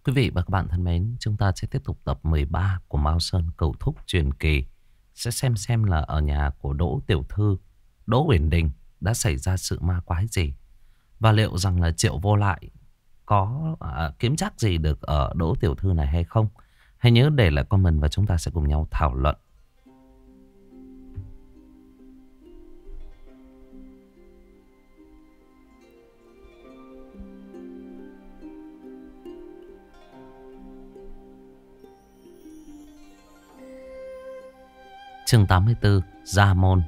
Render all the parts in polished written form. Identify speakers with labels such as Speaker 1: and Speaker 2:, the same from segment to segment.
Speaker 1: Quý vị và các bạn thân mến, chúng ta sẽ tiếp tục tập 13 của Mao Sơn Cầu Thúc truyền kỳ. Sẽ xem là ở nhà của Đỗ Tiểu Thư, Đỗ Uyển Đình đã xảy ra sự ma quái gì. Và liệu rằng là Triệu Vô Lại có kiếm trác gì được ở Đỗ Tiểu Thư này hay không. Hãy nhớ để lại comment và chúng ta sẽ cùng nhau thảo luận. Chương 84, Gia Môn.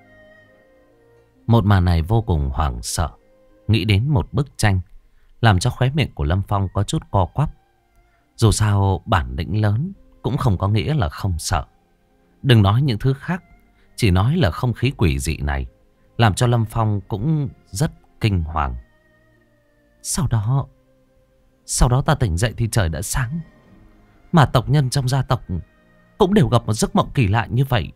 Speaker 1: Một màn này vô cùng hoảng sợ. Nghĩ đến một bức tranh làm cho khóe miệng của Lâm Phong có chút co quắp. Dù sao bản lĩnh lớn cũng không có nghĩa là không sợ. Đừng nói những thứ khác, chỉ nói là không khí quỷ dị này làm cho Lâm Phong cũng rất kinh hoàng. Sau đó ta tỉnh dậy thì trời đã sáng. Mà tộc nhân trong gia tộc cũng đều gặp một giấc mộng kỳ lạ như vậy.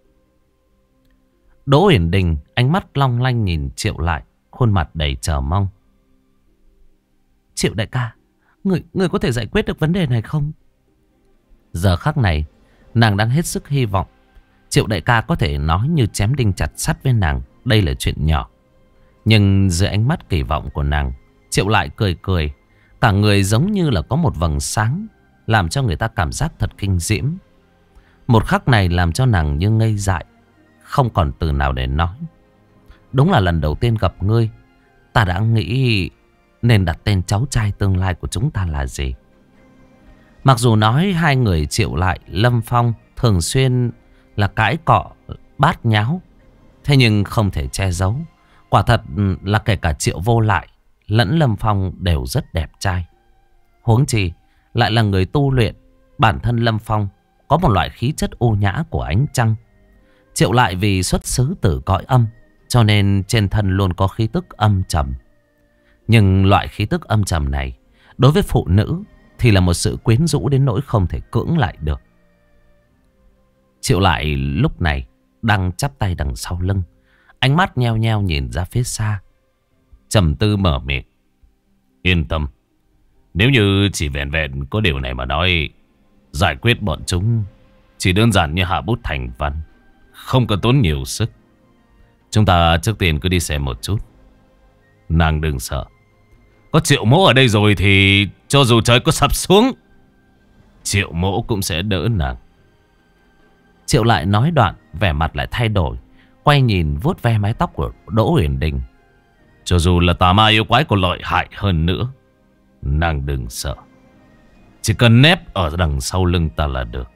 Speaker 1: Đỗ Uyển Đình ánh mắt long lanh nhìn Triệu Lại, khuôn mặt đầy chờ mong. Triệu đại ca, người có thể giải quyết được vấn đề này không? Giờ khắc này, nàng đang hết sức hy vọng Triệu đại ca có thể nói như chém đinh chặt sắt với nàng. Đây là chuyện nhỏ. Nhưng dưới ánh mắt kỳ vọng của nàng, Triệu Lại cười cười. Cả người giống như là có một vầng sáng, làm cho người ta cảm giác thật kinh diễm. Một khắc này làm cho nàng như ngây dại, không còn từ nào để nói. Đúng là lần đầu tiên gặp ngươi, ta đã nghĩ nên đặt tên cháu trai tương lai của chúng ta là gì. Mặc dù nói hai người Triệu Lại, Lâm Phong thường xuyên là cãi cọ, bát nháo, thế nhưng không thể che giấu. Quả thật là kể cả Triệu Vô Lại lẫn Lâm Phong đều rất đẹp trai. Huống chi lại là người tu luyện. Bản thân Lâm Phong có một loại khí chất ô nhã của ánh trăng. Triệu Lại vì xuất xứ từ cõi âm, cho nên trên thân luôn có khí tức âm trầm. Nhưng loại khí tức âm trầm này đối với phụ nữ thì là một sự quyến rũ đến nỗi không thể cưỡng lại được. Triệu Lại lúc này đang chắp tay đằng sau lưng, ánh mắt nheo nheo nhìn ra phía xa, trầm tư mở miệng. Yên tâm, nếu như chỉ vẹn vẹn có điều này mà nói, giải quyết bọn chúng chỉ đơn giản như hạ bút thành văn, không cần tốn nhiều sức. Chúng ta trước tiên cứ đi xem một chút. Nàng đừng sợ, có Triệu mỗ ở đây rồi thì cho dù trời có sập xuống, Triệu mỗ cũng sẽ đỡ nàng. Triệu Lại nói đoạn, vẻ mặt lại thay đổi, quay nhìn vuốt ve mái tóc của Đỗ Uyển Đình. Cho dù là tà ma yêu quái có lợi hại hơn nữa, nàng đừng sợ, chỉ cần nép ở đằng sau lưng ta là được.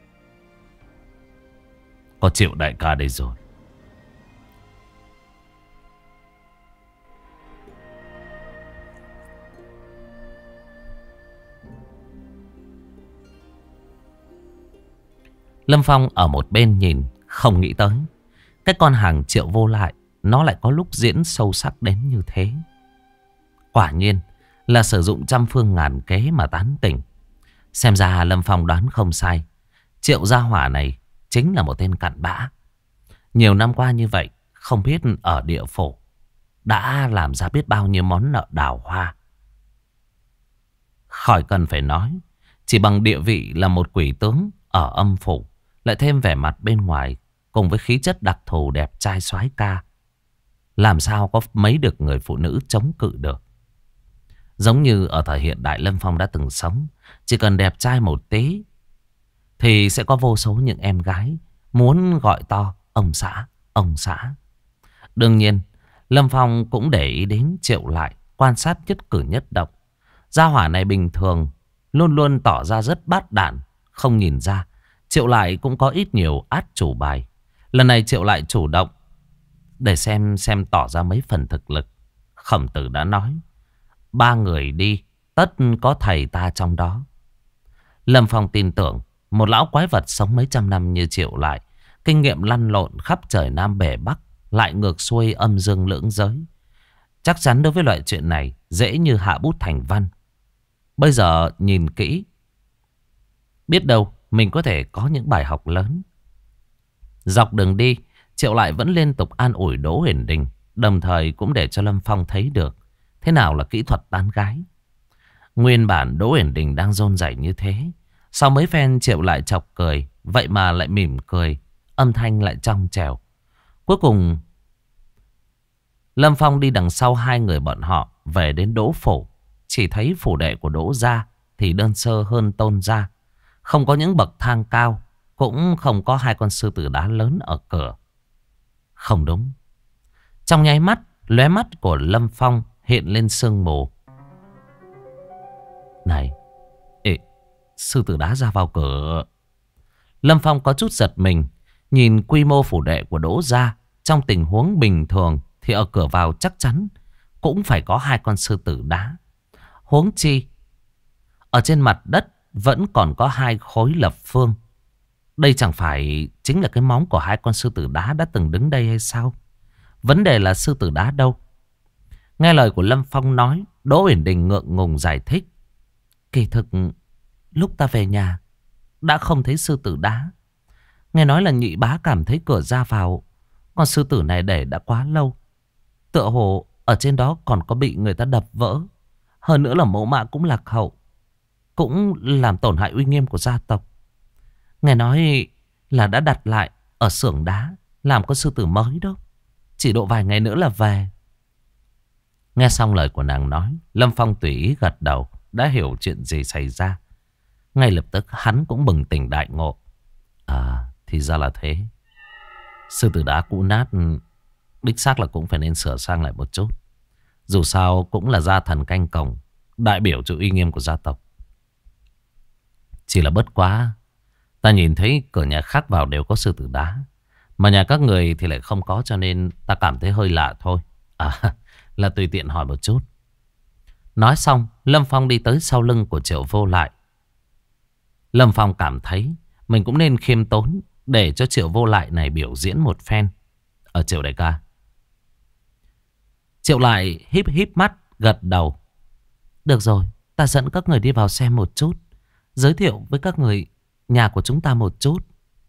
Speaker 1: Có Triệu đại ca đây rồi. Lâm Phong ở một bên nhìn, không nghĩ tới cái con hàng Triệu Vô Lại nó lại có lúc diễn sâu sắc đến như thế. Quả nhiên là sử dụng trăm phương ngàn kế mà tán tỉnh. Xem ra Lâm Phong đoán không sai, Triệu gia hỏa này chính là một tên cặn bã. Nhiều năm qua như vậy, không biết ở địa phủ đã làm ra biết bao nhiêu món nợ đào hoa. Khỏi cần phải nói, chỉ bằng địa vị là một quỷ tướng ở âm phủ, lại thêm vẻ mặt bên ngoài cùng với khí chất đặc thù đẹp trai soái ca, làm sao có mấy được người phụ nữ chống cự được. Giống như ở thời hiện đại Lâm Phong đã từng sống, chỉ cần đẹp trai một tí thì sẽ có vô số những em gái muốn gọi to ông xã, ông xã. Đương nhiên Lâm Phong cũng để ý đến Triệu Lại, quan sát nhất cử nhất động. Gia hỏa này bình thường luôn luôn tỏ ra rất bát đản, không nhìn ra Triệu Lại cũng có ít nhiều át chủ bài. Lần này Triệu Lại chủ động để xem tỏ ra mấy phần thực lực. Khổng Tử đã nói, 3 người đi, tất có thầy ta trong đó. Lâm Phong tin tưởng một lão quái vật sống mấy trăm năm như Triệu Lại, kinh nghiệm lăn lộn khắp trời Nam bể Bắc, lại ngược xuôi âm dương lưỡng giới, chắc chắn đối với loại chuyện này dễ như hạ bút thành văn. Bây giờ nhìn kỹ, biết đâu mình có thể có những bài học lớn. Dọc đường đi, Triệu Lại vẫn liên tục an ủi Đỗ Uyển Đình, đồng thời cũng để cho Lâm Phong thấy được thế nào là kỹ thuật tán gái. Nguyên bản Đỗ Uyển Đình đang run rẩy như thế, sau mấy phen Triệu lại chọc cười, vậy mà lại mỉm cười, âm thanh lại trong trẻo. Cuối cùng Lâm Phong đi đằng sau hai người bọn họ về đến Đỗ phủ. Chỉ thấy phủ đệ của Đỗ gia thì đơn sơ hơn Tôn gia, không có những bậc thang cao, cũng không có hai con sư tử đá lớn ở cửa. Không đúng. Trong nháy mắt, lóe mắt của Lâm Phong hiện lên sương mù. Này, sư tử đá ra vào cửa. Lâm Phong có chút giật mình. Nhìn quy mô phủ đệ của Đỗ gia, trong tình huống bình thường thì ở cửa vào chắc chắn cũng phải có hai con sư tử đá. Huống chi ở trên mặt đất vẫn còn có hai khối lập phương. Đây chẳng phải chính là cái móng của hai con sư tử đá đã từng đứng đây hay sao? Vấn đề là sư tử đá đâu? Nghe lời của Lâm Phong nói, Đỗ Uyển Đình ngượng ngùng giải thích. Kỳ thực lúc ta về nhà đã không thấy sư tử đá. Nghe nói là nhị bá cảm thấy cửa ra vào con sư tử này để đã quá lâu. Tựa hồ ở trên đó còn có bị người ta đập vỡ. Hơn nữa là mẫu mã cũng lạc hậu, cũng làm tổn hại uy nghiêm của gia tộc. Nghe nói là đã đặt lại ở xưởng đá, làm con sư tử mới đó. Chỉ độ vài ngày nữa là về. Nghe xong lời của nàng nói, Lâm Phong tùy ý gật đầu, đã hiểu chuyện gì xảy ra. Ngay lập tức hắn cũng bừng tỉnh đại ngộ. À, thì ra là thế. Sư tử đá cũ nát, đích xác là cũng phải nên sửa sang lại một chút. Dù sao cũng là gia thần canh cổng, đại biểu cho uy nghiêm của gia tộc. Chỉ là bất quá, ta nhìn thấy cửa nhà khác vào đều có sư tử đá, mà nhà các người thì lại không có, cho nên ta cảm thấy hơi lạ thôi. À, là tùy tiện hỏi một chút. Nói xong, Lâm Phong đi tới sau lưng của Triệu Vô Lại. Lâm Phong cảm thấy mình cũng nên khiêm tốn để cho Triệu Vô Lại này biểu diễn một phen. Ở Triệu đại ca. Triệu Lại híp híp mắt gật đầu. Được rồi, ta dẫn các người đi vào xem một chút, giới thiệu với các người nhà của chúng ta một chút.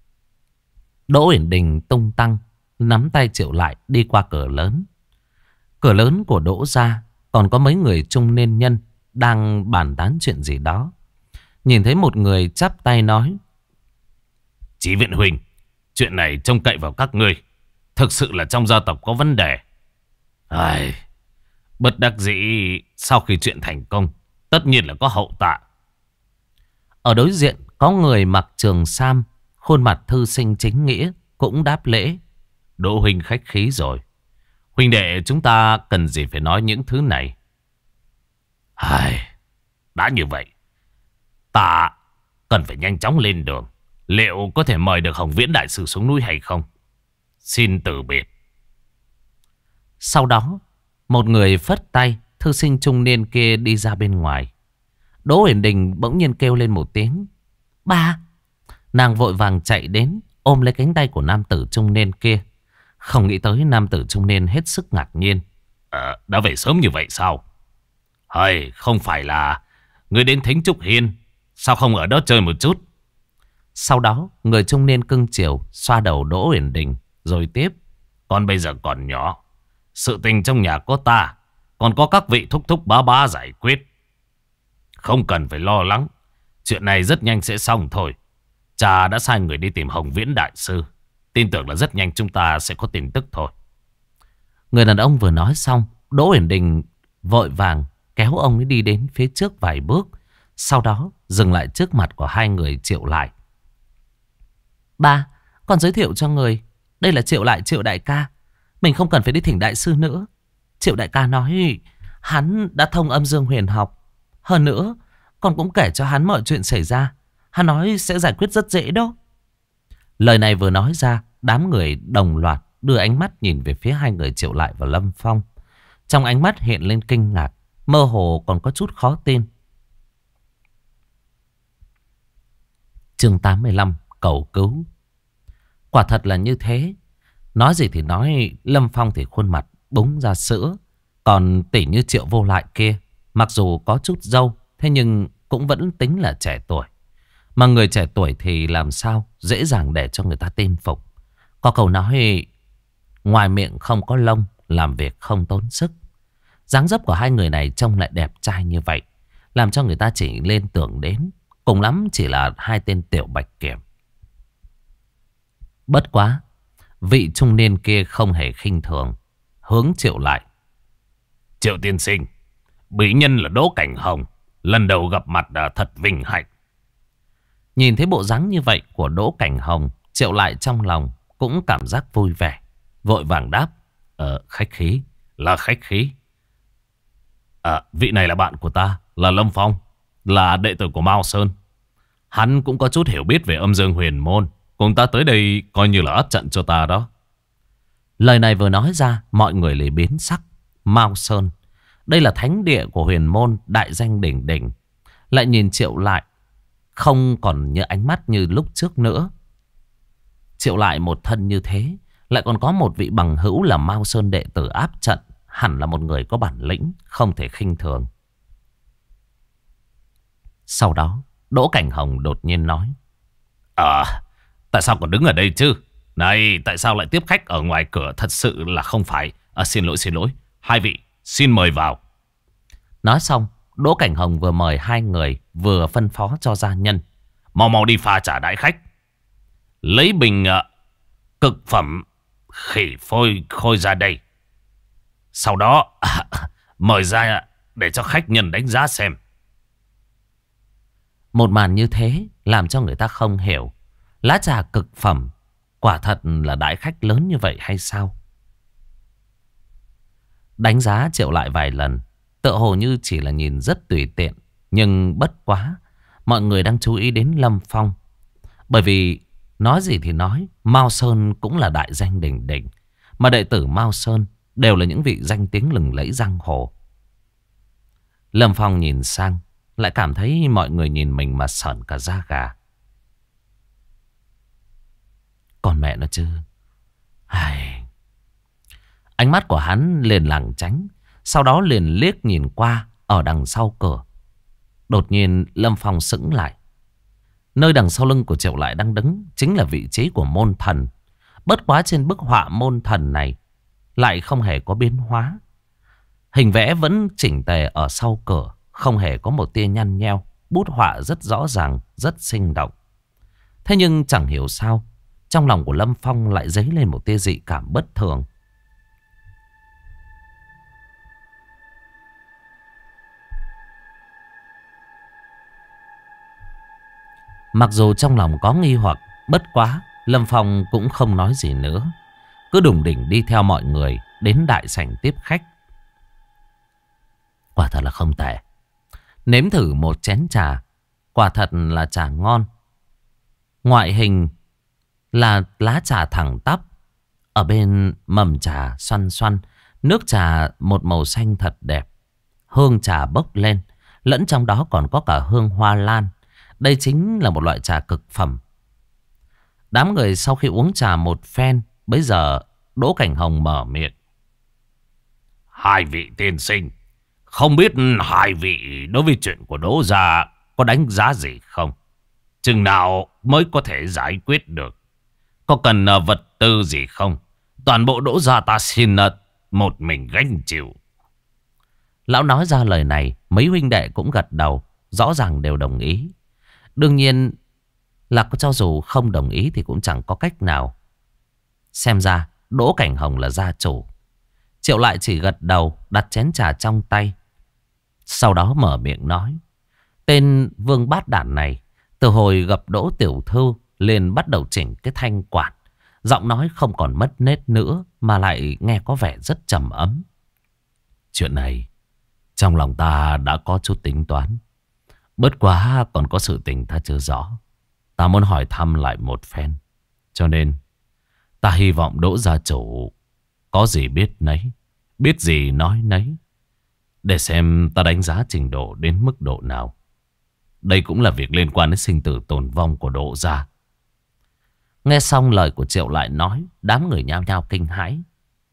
Speaker 1: Đỗ Uyển Đình tung tăng nắm tay Triệu Lại đi qua cửa lớn. Cửa lớn của Đỗ gia còn có mấy người trung niên nhân đang bàn tán chuyện gì đó. Nhìn thấy một người chắp tay nói: Chí Viện huynh, chuyện này trông cậy vào các ngươi. Thực sự là trong gia tộc có vấn đề. Ai, bất đắc dĩ, sau khi chuyện thành công tất nhiên là có hậu tạ. Ở đối diện có người mặc trường sam, khuôn mặt thư sinh chính nghĩa, cũng đáp lễ. Đỗ huynh khách khí rồi. Huynh đệ chúng ta cần gì phải nói những thứ này. Ai, đã như vậy, ta cần phải nhanh chóng lên đường. Liệu có thể mời được Hồng Viễn đại sư xuống núi hay không? Xin từ biệt. Sau đó, một người phất tay, thư sinh trung niên kia đi ra bên ngoài. Đỗ Uyển Đình bỗng nhiên kêu lên một tiếng: Ba! Nàng vội vàng chạy đến, ôm lấy cánh tay của nam tử trung niên kia. Không nghĩ tới nam tử trung niên hết sức ngạc nhiên. Đã về sớm như vậy sao? Hay, không phải là người đến Thính Trúc Hiên, sao không ở đó chơi một chút? Sau đó, người trung niên cưng chiều xoa đầu Đỗ Uyển Đình rồi tiếp: Con bây giờ còn nhỏ, sự tình trong nhà có ta, còn có các vị thúc thúc bá bá giải quyết. Không cần phải lo lắng, chuyện này rất nhanh sẽ xong thôi. Cha đã sai người đi tìm Hồng Viễn đại sư, tin tưởng là rất nhanh chúng ta sẽ có tin tức thôi. Người đàn ông vừa nói xong, Đỗ Uyển Đình vội vàng kéo ông ấy đi đến phía trước vài bước, sau đó dừng lại trước mặt của hai người Triệu Lại. Ba, con giới thiệu cho người, đây là Triệu Lại, Triệu đại ca. Mình không cần phải đi thỉnh đại sư nữa. Triệu đại ca nói hắn đã thông âm dương huyền học. Hơn nữa, con cũng kể cho hắn mọi chuyện xảy ra. Hắn nói sẽ giải quyết rất dễ đó. Lời này vừa nói ra, đám người đồng loạt đưa ánh mắt nhìn về phía hai người Triệu Lại và Lâm Phong. Trong ánh mắt hiện lên kinh ngạc, mơ hồ còn có chút khó tin. Chương 85, cầu cứu. Quả thật là như thế. Nói gì thì nói, Lâm Phong thì khuôn mặt búng ra sữa. Còn tỷ như Triệu Vô Lại kia, mặc dù có chút râu, thế nhưng cũng vẫn tính là trẻ tuổi. Mà người trẻ tuổi thì làm sao dễ dàng để cho người ta tin phục. Có câu nói, ngoài miệng không có lông, làm việc không tốn sức. Dáng dấp của hai người này trông lại đẹp trai như vậy, làm cho người ta chỉ lên tưởng đến cùng lắm chỉ là hai tên tiểu bạch kiểm. Bất quá, vị trung niên kia không hề khinh thường, hướng Triệu lại.
Speaker 2: Triệu tiên sinh, bí nhân là Đỗ Cảnh Hồng, lần đầu gặp mặt thật vinh hạnh.
Speaker 1: Nhìn thấy bộ dáng như vậy của Đỗ Cảnh Hồng, Triệu lại trong lòng cũng cảm giác vui vẻ, vội vàng đáp.
Speaker 2: Khách khí, là khách khí. Vị này là bạn của ta, là Lâm Phong, là đệ tử của Mao Sơn. Hắn cũng có chút hiểu biết về âm dương huyền môn, cùng ta tới đây coi như là áp trận cho ta đó.
Speaker 1: Lời này vừa nói ra, mọi người liền biến sắc. Mao Sơn, đây là thánh địa của huyền môn, đại danh đỉnh đỉnh. Lại nhìn Triệu lại, không còn như ánh mắt như lúc trước nữa. Triệu lại một thân như thế, lại còn có một vị bằng hữu là Mao Sơn đệ tử áp trận, hẳn là một người có bản lĩnh, không thể khinh thường. Sau đó, Đỗ Cảnh Hồng đột nhiên nói.
Speaker 2: Tại sao còn đứng ở đây chứ? Này, tại sao lại tiếp khách ở ngoài cửa? Thật sự là không phải. Xin lỗi. Hai vị, xin mời vào.
Speaker 1: Nói xong, Đỗ Cảnh Hồng vừa mời hai người, vừa phân phó cho gia nhân.
Speaker 2: Mau đi pha trà đãi khách. Lấy bình cực phẩm khỉ phôi khôi ra đây. Sau đó mời ra để cho khách nhân đánh giá xem.
Speaker 1: Một màn như thế làm cho người ta không hiểu. Lá trà cực phẩm quả thật là đãi khách lớn như vậy hay sao? Đánh giá Triệu lại vài lần, tựa hồ như chỉ là nhìn rất tùy tiện. Nhưng bất quá, mọi người đang chú ý đến Lâm Phong. Bởi vì nói gì thì nói, Mao Sơn cũng là đại danh đỉnh đỉnh. Mà đệ tử Mao Sơn đều là những vị danh tiếng lừng lẫy giang hồ. Lâm Phong nhìn sang, lại cảm thấy mọi người nhìn mình mà sởn cả da gà. Còn mẹ nó chứ. Ánh mắt của hắn liền lảng tránh, sau đó liền liếc nhìn qua ở đằng sau cửa. Đột nhiên Lâm Phong sững lại. Nơi đằng sau lưng của Triệu lại đang đứng chính là vị trí của môn thần. Bất quá trên bức họa môn thần này lại không hề có biến hóa. Hình vẽ vẫn chỉnh tề ở sau cửa, không hề có một tia nhăn nheo. Bút họa rất rõ ràng, rất sinh động. Thế nhưng chẳng hiểu sao, trong lòng của Lâm Phong lại dấy lên một tia dị cảm bất thường. Mặc dù trong lòng có nghi hoặc, bất quá Lâm Phong cũng không nói gì nữa, cứ đùng đỉnh đi theo mọi người đến đại sảnh tiếp khách. Quả thật là không tệ. Nếm thử một chén trà, quả thật là trà ngon. Ngoại hình là lá trà thẳng tắp, ở bên mầm trà xoăn xoăn, nước trà một màu xanh thật đẹp. Hương trà bốc lên, lẫn trong đó còn có cả hương hoa lan. Đây chính là một loại trà cực phẩm. Đám người sau khi uống trà một phen, bây giờ Đỗ Cảnh Hồng mở miệng.
Speaker 2: Hai vị tiên sinh, không biết hai vị đối với chuyện của Đỗ gia có đánh giá gì không? Chừng nào mới có thể giải quyết được? Có cần vật tư gì không? Toàn bộ Đỗ gia ta xin một mình gánh chịu.
Speaker 1: Lão nói ra lời này, mấy huynh đệ cũng gật đầu, rõ ràng đều đồng ý. Đương nhiên là cho dù không đồng ý thì cũng chẳng có cách nào. Xem ra Đỗ Cảnh Hồng là gia chủ. Triệu lại chỉ gật đầu, đặt chén trà trong tay. Sau đó mở miệng nói. Tên Vương Bát Đản này từ hồi gặp Đỗ tiểu thư liền bắt đầu chỉnh cái thanh quản. Giọng nói không còn mất nét nữa, mà lại nghe có vẻ rất trầm ấm. Chuyện này trong lòng ta đã có chút tính toán. Bất quá còn có sự tình ta chưa rõ. Ta muốn hỏi thăm lại một phen. Cho nên ta hy vọng Đỗ gia chủ có gì biết nấy, biết gì nói nấy, để xem ta đánh giá trình độ đến mức độ nào. Đây cũng là việc liên quan đến sinh tử tồn vong của Đỗ gia. Nghe xong lời của Triệu lại nói, đám người nhao nhao kinh hãi.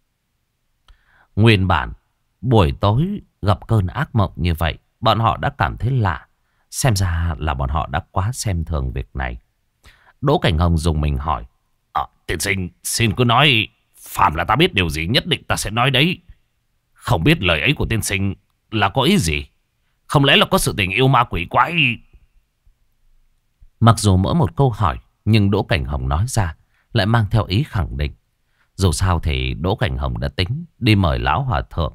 Speaker 1: Nguyên bản buổi tối gặp cơn ác mộng như vậy, bọn họ đã cảm thấy lạ. Xem ra là bọn họ đã quá xem thường việc này. Đỗ Cảnh Hồng dùng mình hỏi.
Speaker 2: Tiên sinh, xin cứ nói, phàm là ta biết điều gì nhất định ta sẽ nói đấy. Không biết lời ấy của tiên sinh là có ý gì? Không lẽ là có sự tình yêu ma quỷ quái?
Speaker 1: Mặc dù mỗi một câu hỏi, nhưng Đỗ Cảnh Hồng nói ra lại mang theo ý khẳng định. Dù sao thì Đỗ Cảnh Hồng đã tính đi mời lão hòa thượng.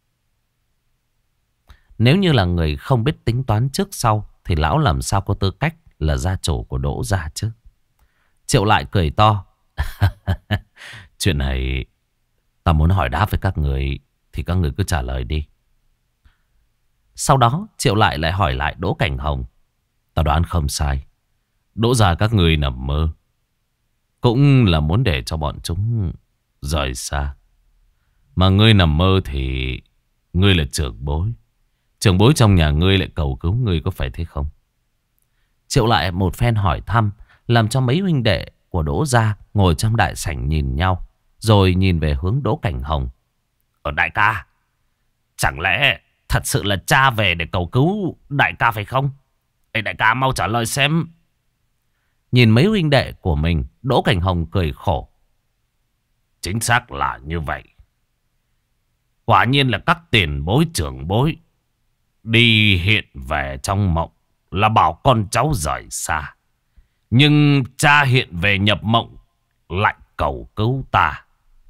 Speaker 1: Nếu như là người không biết tính toán trước sau thì lão làm sao có tư cách là gia chủ của Đỗ gia chứ. Triệu lại cười to. Chuyện này ta muốn hỏi đáp với các người thì các người cứ trả lời đi. Sau đó Triệu lại hỏi lại Đỗ Cảnh Hồng. Ta đoán không sai, Đỗ gia các người nằm mơ cũng là muốn để cho bọn chúng rời xa. Mà ngươi nằm mơ thì ngươi là trưởng bối. Trưởng bối trong nhà ngươi lại cầu cứu ngươi, có phải thế không? Triệu lại một phen hỏi thăm làm cho mấy huynh đệ của Đỗ gia ngồi trong đại sảnh nhìn nhau, rồi nhìn về hướng Đỗ Cảnh Hồng.
Speaker 2: Đại ca, chẳng lẽ thật sự là cha về để cầu cứu đại ca phải không? Ê, đại ca mau trả lời xem.
Speaker 1: Nhìn mấy huynh đệ của mình, Đỗ Cảnh Hồng cười khổ.
Speaker 2: Chính xác là như vậy. Quả nhiên là các tiền bối trưởng bối đi hiện về trong mộng là bảo con cháu rời xa. Nhưng cha hiện về nhập mộng lại cầu cứu ta.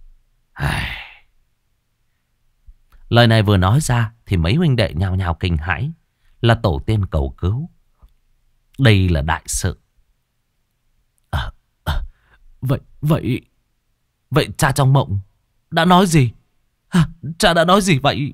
Speaker 1: Lời này vừa nói ra thì mấy huynh đệ nhao nhao kinh hãi. Là tổ tiên cầu cứu, đây là đại sự. Vậy cha trong mộng đã nói gì? Cha đã nói gì vậy?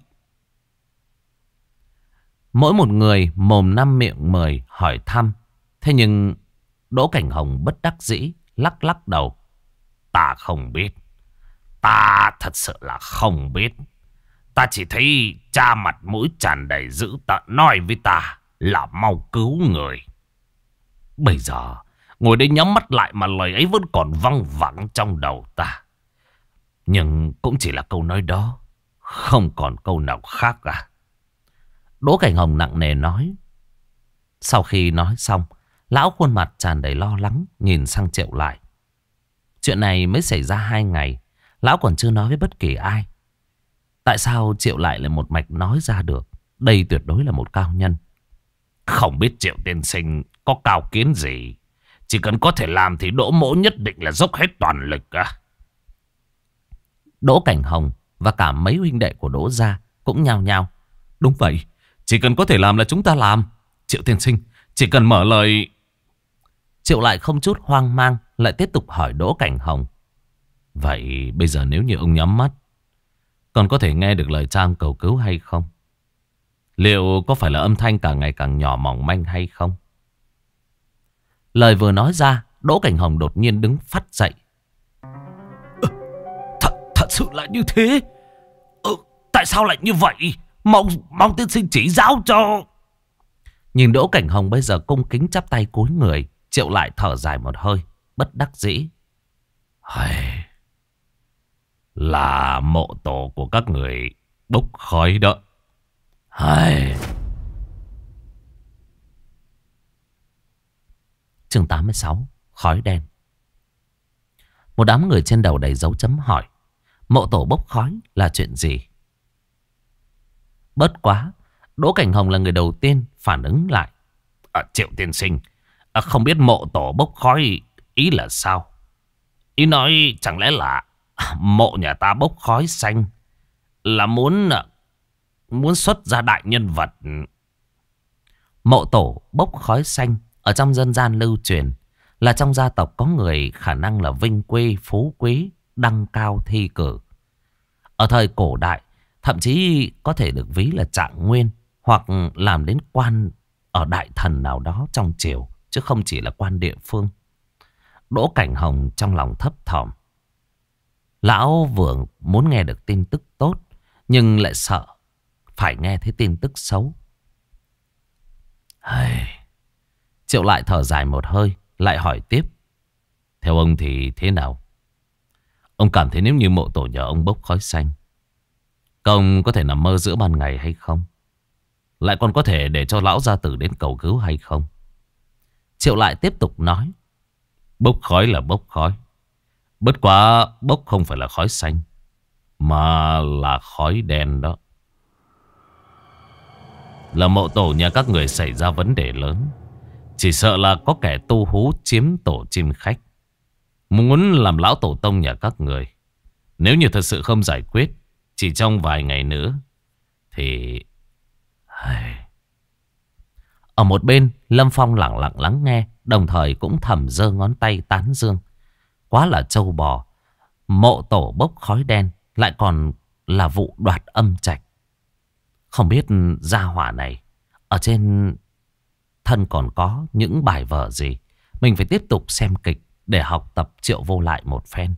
Speaker 1: Mỗi một người mồm năm miệng mười hỏi thăm. Thế nhưng Đỗ Cảnh Hồng bất đắc dĩ lắc lắc đầu.
Speaker 2: Ta không biết. Ta thật sự là không biết. Ta chỉ thấy cha mặt mũi tràn đầy dữ tợn nói với ta là mau cứu người. Bây giờ ngồi đây nhắm mắt lại mà lời ấy vẫn còn văng vẳng trong đầu ta. Nhưng cũng chỉ là câu nói đó, không còn câu nào khác cả.
Speaker 1: Đỗ Cảnh Hồng nặng nề nói. Sau khi nói xong, lão khuôn mặt tràn đầy lo lắng nhìn sang Triệu lại. Chuyện này mới xảy ra 2 ngày, lão còn chưa nói với bất kỳ ai. Tại sao Triệu lại một mạch nói ra được? Đây tuyệt đối là một cao nhân.
Speaker 2: Không biết Triệu tiên sinh có cao kiến gì, chỉ cần có thể làm thì Đỗ mỗ nhất định là dốc hết toàn lực à.
Speaker 1: Đỗ Cảnh Hồng và cả mấy huynh đệ của Đỗ gia cũng nhao nhao.
Speaker 2: Đúng vậy, chỉ cần có thể làm là chúng ta làm. Triệu tiên sinh, chỉ cần mở lời.
Speaker 1: Triệu lại không chút hoang mang lại tiếp tục hỏi Đỗ Cảnh Hồng.
Speaker 2: Vậy bây giờ nếu như ông nhắm mắt, còn có thể nghe được lời cha ông cầu cứu hay không? Liệu có phải là âm thanh càng ngày càng nhỏ mỏng manh hay không?
Speaker 1: Lời vừa nói ra, Đỗ Cảnh Hồng đột nhiên đứng phắt dậy.
Speaker 2: Thật sự là như thế. Tại sao lại như vậy? Mong tiên sinh chỉ giáo cho.
Speaker 1: Nhìn Đỗ Cảnh Hồng bây giờ cung kính chắp tay cúi người, Triệu lại thở dài một hơi, bất đắc dĩ.
Speaker 2: Là mộ tổ của các người bốc khói đó.
Speaker 1: Chương 86, khói đen. Một đám người trên đầu đầy dấu chấm hỏi. Mộ tổ bốc khói là chuyện gì? Bất quá, Đỗ Cảnh Hồng là người đầu tiên phản ứng lại.
Speaker 2: Triệu tiên sinh, không biết mộ tổ bốc khói ý là sao? Ý nói chẳng lẽ là mộ nhà ta bốc khói xanh là muốn xuất ra đại nhân vật.
Speaker 1: Mộ tổ bốc khói xanh ở trong dân gian lưu truyền là trong gia tộc có người khả năng là vinh quy, phú quý, đăng cao thi cử. Ở thời cổ đại, thậm chí có thể được ví là trạng nguyên hoặc làm đến quan ở đại thần nào đó trong triều, chứ không chỉ là quan địa phương. Đỗ Cảnh Hồng trong lòng thấp thỏm. Lão vừa muốn nghe được tin tức tốt, nhưng lại sợ phải nghe thấy tin tức xấu. Triệu lại thở dài một hơi, lại hỏi tiếp.
Speaker 2: Theo ông thì thế nào? Ông cảm thấy nếu như mộ tổ nhà ông bốc khói xanh, ông có thể nằm mơ giữa ban ngày hay không? Lại còn có thể để cho lão gia tử đến cầu cứu hay không?
Speaker 1: Triệu lại tiếp tục nói.
Speaker 2: Bốc khói là bốc khói. Bất quá bốc không phải là khói xanh, mà là khói đen đó. là mộ tổ nhà các người xảy ra vấn đề lớn. Chỉ sợ là có kẻ tu hú chiếm tổ chim khách, muốn làm lão tổ tông nhà các người. Nếu như thật sự không giải quyết chỉ trong vài ngày nữa thì...
Speaker 1: Ở một bên, Lâm Phong lặng lặng lắng nghe, đồng thời cũng thầm giơ ngón tay tán dương. Quá là trâu bò. Mộ tổ bốc khói đen, lại còn là vụ đoạt âm trạch. Không biết gia hỏa này ở trên thân còn có những bài vở gì. Mình phải tiếp tục xem kịch để học tập Triệu Vô Lại một phen.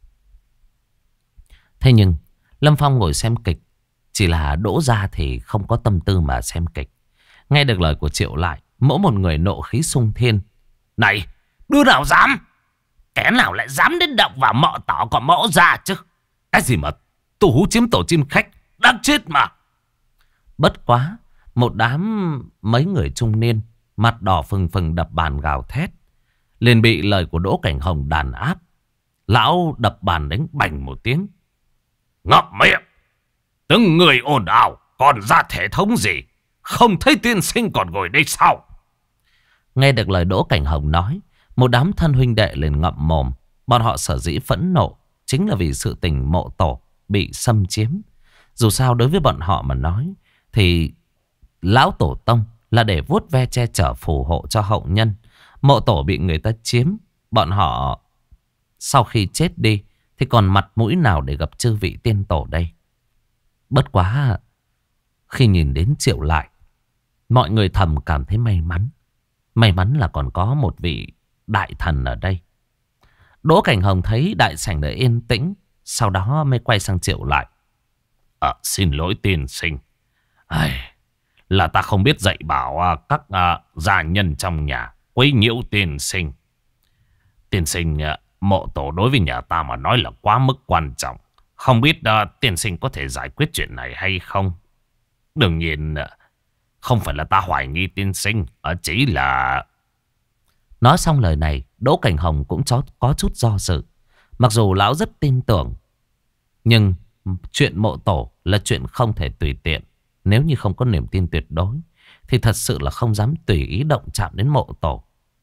Speaker 1: Thế nhưng Lâm Phong ngồi xem kịch, chỉ là Đỗ Gia thì không có tâm tư mà xem kịch. Nghe được lời của Triệu Lại, mỗi một người nộ khí xung thiên.
Speaker 2: Này, đứa nào dám? Kẻ nào lại dám đến động vào mộ tổ của Mỗ Gia chứ? Cái gì mà tu hú chiếm tổ chim khách, đáng chết mà.
Speaker 1: Bất quá, một đám mấy người trung niên, mặt đỏ phừng phừng đập bàn gào thét, liền bị lời của Đỗ Cảnh Hồng đàn áp. Lão đập bàn đánh bành một tiếng.
Speaker 2: Ngậm miệng! Từng người ồn ào, còn ra thể thống gì? Không thấy tiên sinh còn ngồi đây sao?
Speaker 1: Nghe được lời Đỗ Cảnh Hồng nói, một đám thân huynh đệ liền ngậm mồm. Bọn họ sở dĩ phẫn nộ chính là vì sự tình mộ tổ bị xâm chiếm. Dù sao đối với bọn họ mà nói thì lão tổ tông là để vuốt ve che chở phù hộ cho hậu nhân. Mộ tổ bị người ta chiếm, bọn họ sau khi chết đi thì còn mặt mũi nào để gặp chư vị tiên tổ đây. Bất quá khi nhìn đến Triệu Lại, mọi người thầm cảm thấy may mắn. May mắn là còn có một vị đại thần ở đây. Đỗ Cảnh Hồng thấy đại sảnh đã yên tĩnh, sau đó mới quay sang Triệu Lại.
Speaker 2: Xin lỗi tiên sinh. Là ta không biết dạy bảo các gia nhân trong nhà quấy nhiễu tiên sinh. Tiên sinh, mộ tổ đối với nhà ta mà nói là quá mức quan trọng. Không biết tiên sinh có thể giải quyết chuyện này hay không? Đương nhiên không phải là ta hoài nghi tiên sinh, chỉ là...
Speaker 1: Nói xong lời này, Đỗ Cảnh Hồng cũng có chút do dự. Mặc dù lão rất tin tưởng, nhưng chuyện mộ tổ là chuyện không thể tùy tiện. Nếu như không có niềm tin tuyệt đối thì thật sự là không dám tùy ý động chạm đến mộ tổ.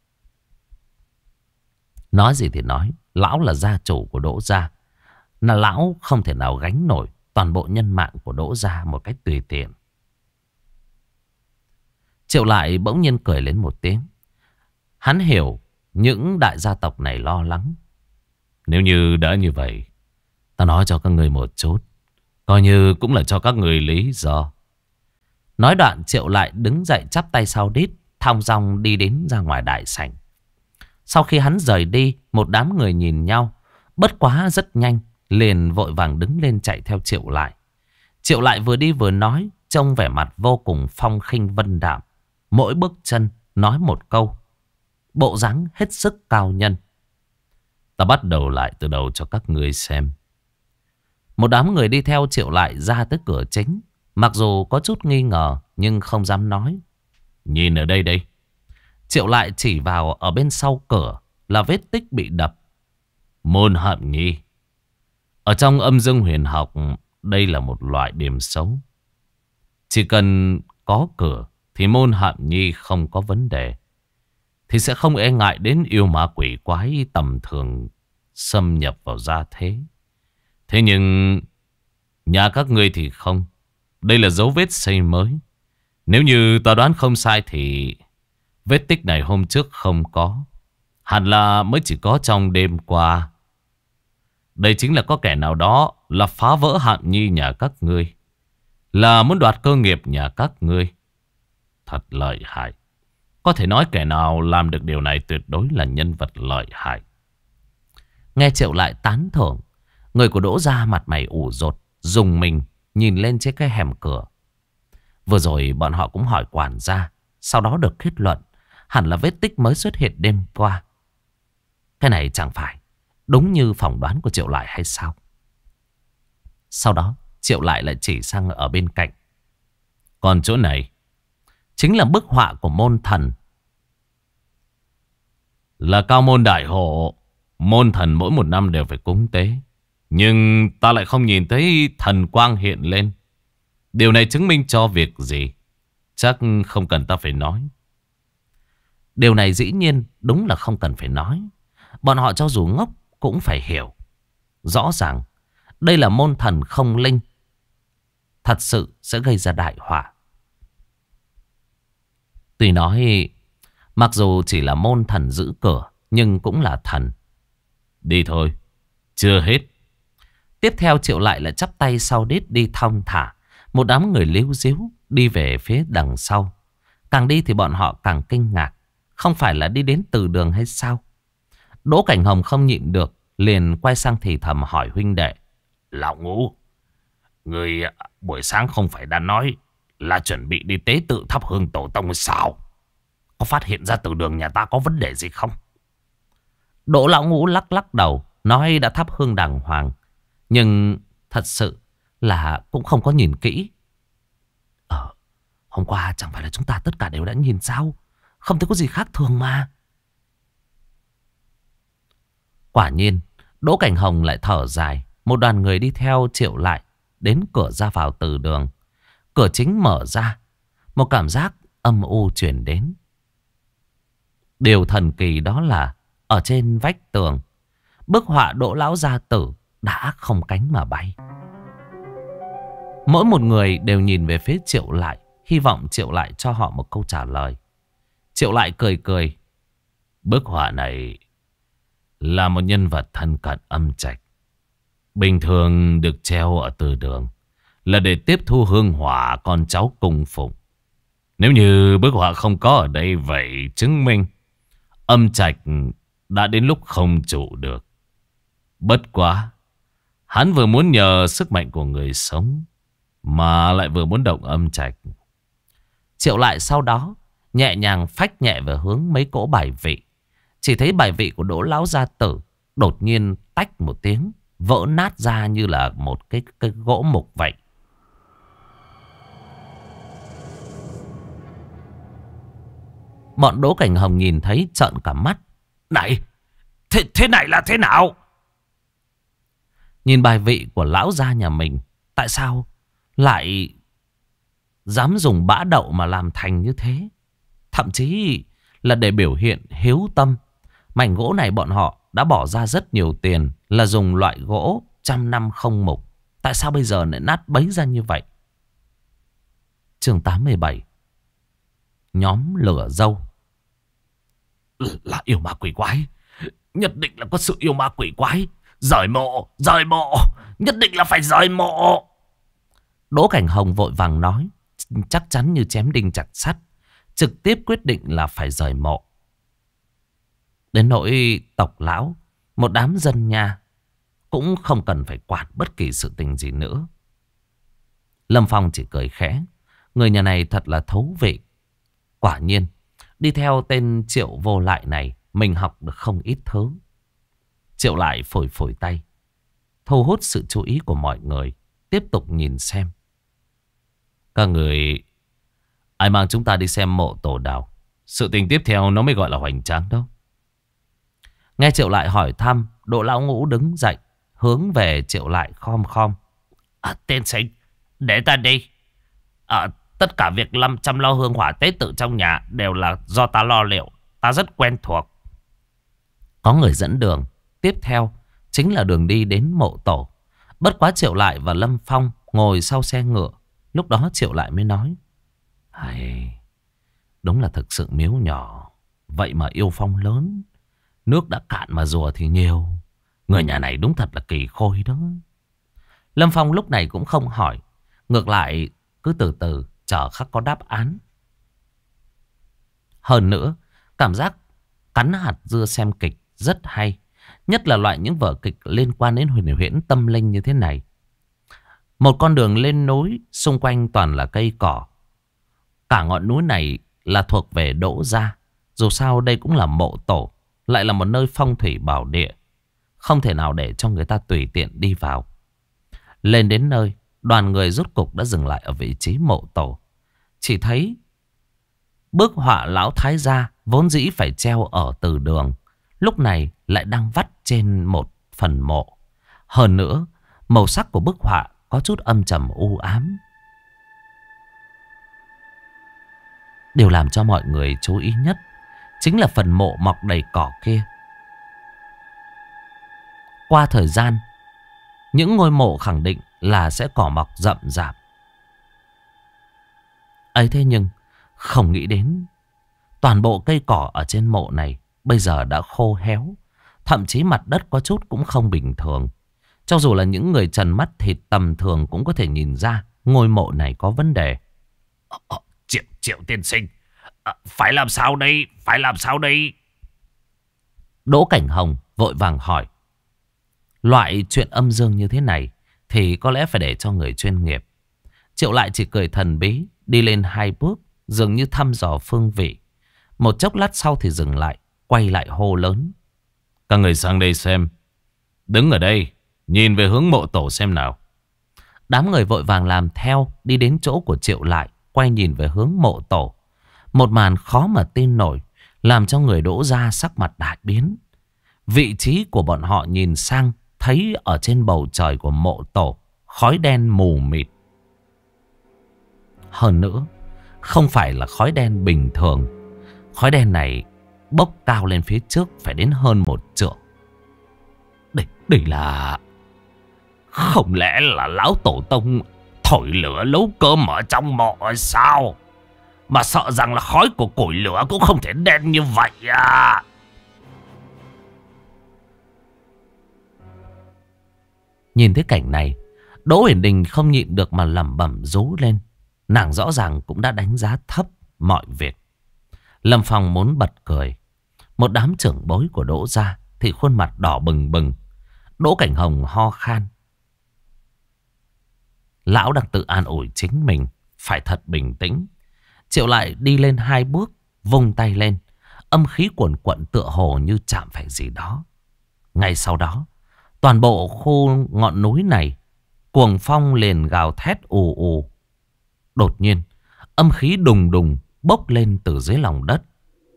Speaker 1: Nói gì thì nói, lão là gia chủ của Đỗ Gia, là lão không thể nào gánh nổi toàn bộ nhân mạng của Đỗ Gia một cách tùy tiện. Triệu Lại bỗng nhiên cười lên một tiếng. Hắn hiểu những đại gia tộc này lo lắng.
Speaker 2: Nếu như đã như vậy, ta nói cho các người một chút, coi như cũng là cho các người lý do.
Speaker 1: Nói đoạn Triệu Lại đứng dậy chắp tay sau đít, thong dong đi đến ra ngoài đại sảnh. Sau khi hắn rời đi, một đám người nhìn nhau, bất quá rất nhanh, liền vội vàng đứng lên chạy theo Triệu Lại. Triệu Lại vừa đi vừa nói, trông vẻ mặt vô cùng phong khinh vân đạm. Mỗi bước chân nói một câu, bộ dáng hết sức cao nhân.
Speaker 2: Ta bắt đầu lại từ đầu cho các ngươi xem.
Speaker 1: Một đám người đi theo Triệu Lại ra tới cửa chính. Mặc dù có chút nghi ngờ nhưng không dám nói.
Speaker 2: Nhìn ở đây đây.
Speaker 1: Triệu Lại chỉ vào ở bên sau cửa là vết tích bị đập.
Speaker 2: Môn Hạm Nhi. Ở trong âm dương huyền học, đây là một loại điểm xấu. Chỉ cần có cửa thì môn Hạm Nhi không có vấn đề, thì sẽ không e ngại đến yêu ma quỷ quái tầm thường xâm nhập vào gia thế. Thế nhưng nhà các ngươi thì không. Đây là dấu vết xây mới. Nếu như ta đoán không sai thì vết tích này hôm trước không có, hẳn là mới chỉ có trong đêm qua. Đây chính là có kẻ nào đó là phá vỡ Hạm Nhi nhà các ngươi, là muốn đoạt cơ nghiệp nhà các ngươi. Thật lợi hại. Có thể nói kẻ nào làm được điều này tuyệt đối là nhân vật lợi hại.
Speaker 1: Nghe Triệu Lại tán thưởng, người của Đỗ Gia mặt mày ủ rột, dùng mình nhìn lên trên cái hẻm cửa. Vừa rồi bọn họ cũng hỏi quản gia, sau đó được kết luận hẳn là vết tích mới xuất hiện đêm qua. Cái này chẳng phải đúng như phỏng đoán của Triệu Lại hay sao? Sau đó Triệu Lại lại chỉ sang ở bên cạnh.
Speaker 2: Còn chỗ này
Speaker 1: chính là bức họa của môn thần.
Speaker 2: Là cao môn đại hộ. Môn thần mỗi một năm đều phải cúng tế, nhưng ta lại không nhìn thấy thần quang hiện lên. Điều này chứng minh cho việc gì? Chắc không cần ta phải nói.
Speaker 1: Điều này dĩ nhiên đúng là không cần phải nói. Bọn họ cho dù ngốc cũng phải hiểu. Rõ ràng đây là môn thần không linh, thật sự sẽ gây ra đại họa. Tuy nói mặc dù chỉ là môn thần giữ cửa, nhưng cũng là thần.
Speaker 2: Đi thôi, chưa hết.
Speaker 1: Tiếp theo Triệu Lại lại chắp tay sau đít đi thong thả. Một đám người líu díu đi về phía đằng sau. Càng đi thì bọn họ càng kinh ngạc. Không phải là đi đến từ đường hay sao? Đỗ Cảnh Hồng không nhịn được, liền quay sang thì thầm hỏi huynh đệ.
Speaker 2: Lão Ngũ, người buổi sáng không phải đã nói là chuẩn bị đi tế tự thắp hương tổ tông sao? Có phát hiện ra từ đường nhà ta có vấn đề gì không?
Speaker 1: Đỗ Lão Ngũ lắc lắc đầu, nói đã thắp hương đàng hoàng. Nhưng thật sự là cũng không có nhìn kỹ. Hôm qua chẳng phải là chúng ta tất cả đều đã nhìn sao? Không thấy có gì khác thường mà. Quả nhiên, Đỗ Cảnh Hồng lại thở dài. Một đoàn người đi theo Triệu Lại đến cửa ra vào từ đường. Cửa chính mở ra, một cảm giác âm u chuyển đến. Điều thần kỳ đó là ở trên vách tường, bức họa Đỗ Lão Gia Tử đã không cánh mà bay. Mỗi một người đều nhìn về phía Triệu Lại, hy vọng Triệu Lại cho họ một câu trả lời. Triệu Lại cười cười.
Speaker 2: Bức họa này là một nhân vật thân cận âm trạch. Bình thường được treo ở từ đường là để tiếp thu hương hỏa con cháu cung phụng. Nếu như bức họa không có ở đây, vậy chứng minh âm trạch đã đến lúc không trụ được. Bất quá, hắn vừa muốn nhờ sức mạnh của người sống mà lại vừa muốn động âm trạch.
Speaker 1: Triệu Lại sau đó nhẹ nhàng phách nhẹ về hướng mấy cỗ bài vị. Chỉ thấy bài vị của Đỗ Lão Gia Tử đột nhiên tách một tiếng, vỡ nát ra như là một cái gỗ mục vậy. Bọn Đỗ Cảnh Hồng nhìn thấy trợn cả mắt.
Speaker 2: Này, thế này là thế nào?
Speaker 1: Nhìn bài vị của lão gia nhà mình, tại sao lại dám dùng bã đậu mà làm thành như thế? Thậm chí là để biểu hiện hiếu tâm. Mảnh gỗ này bọn họ đã bỏ ra rất nhiều tiền, là dùng loại gỗ 100 năm không mục. Tại sao bây giờ lại nát bấy ra như vậy? Chương 87. Nhóm lửa dâu.
Speaker 2: Là yêu ma quỷ quái. Nhất định là có sự yêu ma quỷ quái. Rời mộ, rời mộ. Nhất định là phải rời mộ.
Speaker 1: Đỗ Cảnh Hồng vội vàng nói, chắc chắn như chém đinh chặt sắt, trực tiếp quyết định là phải rời mộ. Đến nỗi tộc lão, một đám dân nhà cũng không cần phải quản bất kỳ sự tình gì nữa. Lâm Phong chỉ cười khẽ. Người nhà này thật là thú vị. Quả nhiên, đi theo tên Triệu Vô Lại này, mình học được không ít thứ. Triệu Lại phổi phổi tay, thu hút sự chú ý của mọi người. Tiếp tục nhìn xem.
Speaker 2: Các người, ai mang chúng ta đi xem mộ tổ đào? Sự tình tiếp theo nó mới gọi là hoành tráng đâu.
Speaker 1: Nghe Triệu Lại hỏi thăm, Đỗ Lão Ngũ đứng dậy, hướng về Triệu Lại khom khom.
Speaker 2: Tiên sinh, để ta đi. Tất cả việc chăm lo hương hỏa tế tự trong nhà đều là do ta lo liệu. Ta rất quen thuộc.
Speaker 1: Có người dẫn đường. Tiếp theo chính là đường đi đến mộ tổ. Bất quá Triệu Lại và Lâm Phong ngồi sau xe ngựa. Lúc đó Triệu Lại mới nói, đúng là thực sự miếu nhỏ, vậy mà yêu phong lớn. Nước đã cạn mà rùa thì nhiều. Người nhà này đúng thật là kỳ khôi đó. Lâm Phong lúc này cũng không hỏi, ngược lại cứ từ từ chờ khắc có đáp án. Hơn nữa, cảm giác cắn hạt dưa xem kịch rất hay. Nhất là loại những vở kịch liên quan đến huyền huyễn tâm linh như thế này. Một con đường lên núi, xung quanh toàn là cây cỏ. Cả ngọn núi này là thuộc về Đỗ gia. Dù sao đây cũng là mộ tổ, lại là một nơi phong thủy bảo địa, không thể nào để cho người ta tùy tiện đi vào. Lên đến nơi, đoàn người rốt cục đã dừng lại ở vị trí mộ tổ. Chỉ thấy bức họa lão thái gia vốn dĩ phải treo ở từ đường, lúc này lại đang vắt trên một phần mộ. Hơn nữa, màu sắc của bức họa có chút âm trầm u ám. Điều làm cho mọi người chú ý nhất chính là phần mộ mọc đầy cỏ kia. Qua thời gian, những ngôi mộ khẳng định là sẽ cỏ mọc rậm rạp. Ấy thế nhưng không nghĩ đến toàn bộ cây cỏ ở trên mộ này bây giờ đã khô héo. Thậm chí mặt đất có chút cũng không bình thường. Cho dù là những người trần mắt thịt tầm thường cũng có thể nhìn ra ngôi mộ này có vấn đề.
Speaker 2: Triệu tiên sinh, phải làm sao đây? Phải làm sao đây?
Speaker 1: Đỗ Cảnh Hồng vội vàng hỏi. Loại chuyện âm dương như thế này thì có lẽ phải để cho người chuyên nghiệp. Triệu lại chỉ cười thần bí, đi lên 2 bước, dường như thăm dò phương vị. Một chốc lát sau thì dừng lại, quay lại hô lớn.
Speaker 2: Các người sang đây xem. Đứng ở đây, nhìn về hướng mộ tổ xem nào.
Speaker 1: Đám người vội vàng làm theo, đi đến chỗ của Triệu lại, quay nhìn về hướng mộ tổ. Một màn khó mà tin nổi, làm cho người Đỗ gia sắc mặt đại biến. Vị trí của bọn họ nhìn sang, thấy ở trên bầu trời của mộ tổ, khói đen mù mịt. Hơn nữa, không phải là khói đen bình thường. Khói đen này bốc cao lên phía trước phải đến hơn 1 trượng.
Speaker 2: Đây là... Không lẽ là lão tổ tông thổi lửa nấu cơm ở trong mộ hay sao? Mà sợ rằng là khói của củi lửa cũng không thể đen như vậy à?
Speaker 1: Nhìn thấy cảnh này, Đỗ Huyền Đình không nhịn được mà lẩm bẩm rú lên. Nàng rõ ràng cũng đã đánh giá thấp mọi việc. Lâm Phong muốn bật cười. Một đám trưởng bối của Đỗ gia thì khuôn mặt đỏ bừng bừng. Đỗ Cảnh Hồng ho khan. Lão đang tự an ủi chính mình phải thật bình tĩnh. Triệu lại đi lên 2 bước, vung tay lên. Âm khí cuồn cuộn tựa hồ như chạm phải gì đó. Ngay sau đó, toàn bộ khu ngọn núi này, cuồng phong liền gào thét ù ù. Đột nhiên, âm khí đùng đùng bốc lên từ dưới lòng đất.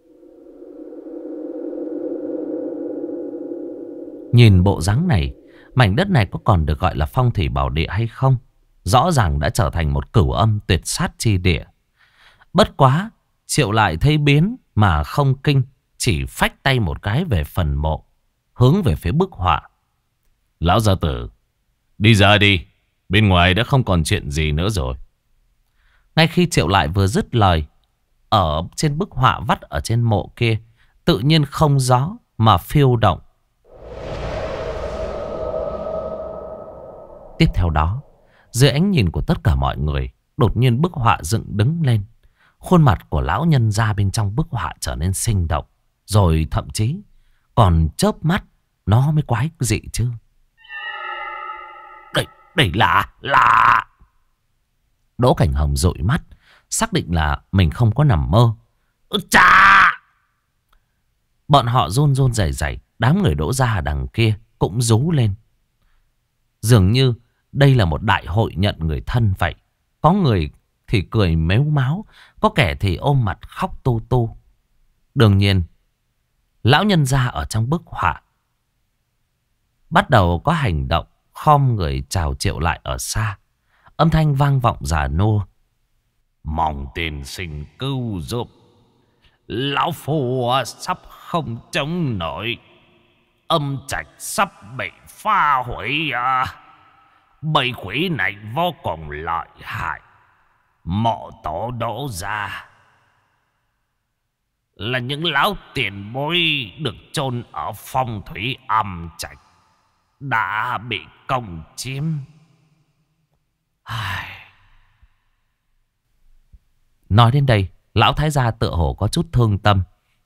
Speaker 1: Nhìn bộ dáng này, mảnh đất này có còn được gọi là phong thủy bảo địa hay không? Rõ ràng đã trở thành một cửu âm tuyệt sát chi địa. Bất quá, Triệu lại thấy biến mà không kinh, chỉ phách tay một cái về phần mộ, hướng về phía bức họa.
Speaker 2: Lão gia tử, đi ra đi, bên ngoài đã không còn chuyện gì nữa rồi.
Speaker 1: Ngay khi Triệu lại vừa dứt lời, ở trên bức họa vắt ở trên mộ kia, tự nhiên không gió mà phiêu động. Tiếp theo đó, dưới ánh nhìn của tất cả mọi người, đột nhiên bức họa dựng đứng lên. Khuôn mặt của lão nhân ra bên trong bức họa trở nên sinh động. Rồi thậm chí còn chớp mắt. Nó mới quái dị chứ.
Speaker 2: Đây là...
Speaker 1: Đỗ Cảnh Hồng dụi mắt, xác định là mình không có nằm mơ.
Speaker 2: Chà!
Speaker 1: Bọn họ run run rẩy rẩy. Đám người Đỗ gia đằng kia cũng rú lên. Dường như đây là một đại hội nhận người thân vậy. Có người thì cười mếu máo, có kẻ thì ôm mặt khóc tu tu. Đương nhiên, lão nhân gia ở trong bức họa bắt đầu có hành động khom người chào Triệu lại ở xa. Âm thanh vang vọng già nua.
Speaker 2: Mong tiên sinh cứu giúp. Lão phu sắp không chống nổi. Âm trạch sắp bị phá hủy à. Bầy quỷ này vô cùng lợi hại. Mộ tổ Đỗ gia là những lão tiền bối được chôn ở phong thủy âm trạch đã bị công chiếm.
Speaker 1: Nói đến đây, lão thái gia tựa hồ có chút thương tâm.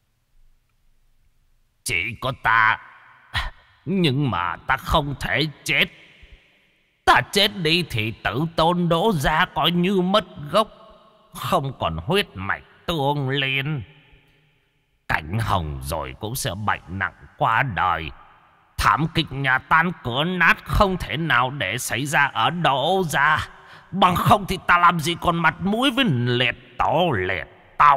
Speaker 2: Chỉ có ta, nhưng mà ta không thể chết. Ta chết đi thì tử tôn Đỗ gia coi như mất gốc, không còn huyết mạch tương liên. Cảnh Hồng rồi cũng sẽ bệnh nặng qua đời. Thảm kịch nhà tan cửa nát không thể nào để xảy ra ở Đỗ gia. Bằng không thì ta làm gì còn mặt mũi với liệt tổ liệt tông.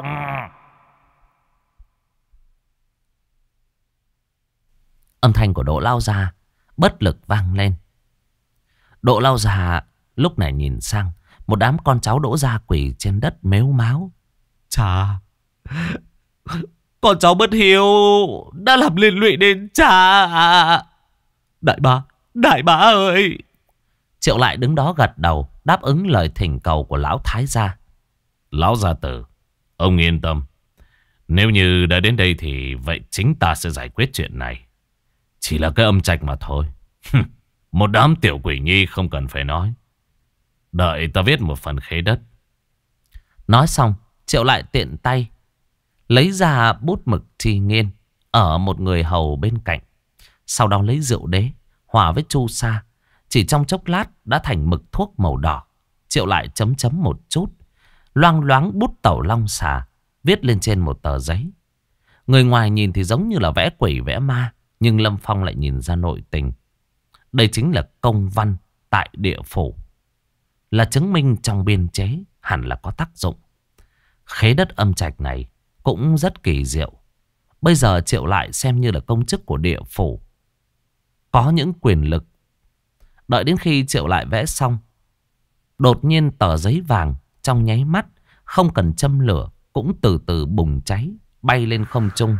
Speaker 1: Âm thanh của Đỗ lao gia bất lực vang lên. Đỗ lao gia lúc này nhìn sang một đám con cháu Đỗ gia quỳ trên đất mếu máo. Cha, con cháu bất hiếu đã làm liên lụy đến cha à. Đại bá ơi. Triệu Lại đứng đó gật đầu, đáp ứng lời thỉnh cầu của lão thái gia.
Speaker 2: Lão gia tử, ông yên tâm. Nếu như đã đến đây thì vậy chính ta sẽ giải quyết chuyện này. Chỉ là cái âm trạch mà thôi. Một đám tiểu quỷ nhi không cần phải nói. Đợi ta viết một phần khế đất.
Speaker 1: Nói xong, Triệu Lại tiện tay lấy ra bút mực tri nghiên ở một người hầu bên cạnh. Sau đó lấy rượu đế hòa với chu sa, chỉ trong chốc lát đã thành mực thuốc màu đỏ. Triệu Lại chấm chấm một chút, loang loáng bút tẩu long xà viết lên trên một tờ giấy. Người ngoài nhìn thì giống như là vẽ quỷ vẽ ma, nhưng Lâm Phong lại nhìn ra nội tình. Đây chính là công văn tại địa phủ, là chứng minh trong biên chế hẳn là có tác dụng. Khế đất âm trạch này cũng rất kỳ diệu. Bây giờ Triệu Lại xem như là công chức của địa phủ, có những quyền lực. Đợi đến khi Triệu Lại vẽ xong, đột nhiên tờ giấy vàng trong nháy mắt, không cần châm lửa, cũng từ từ bùng cháy, bay lên không trung.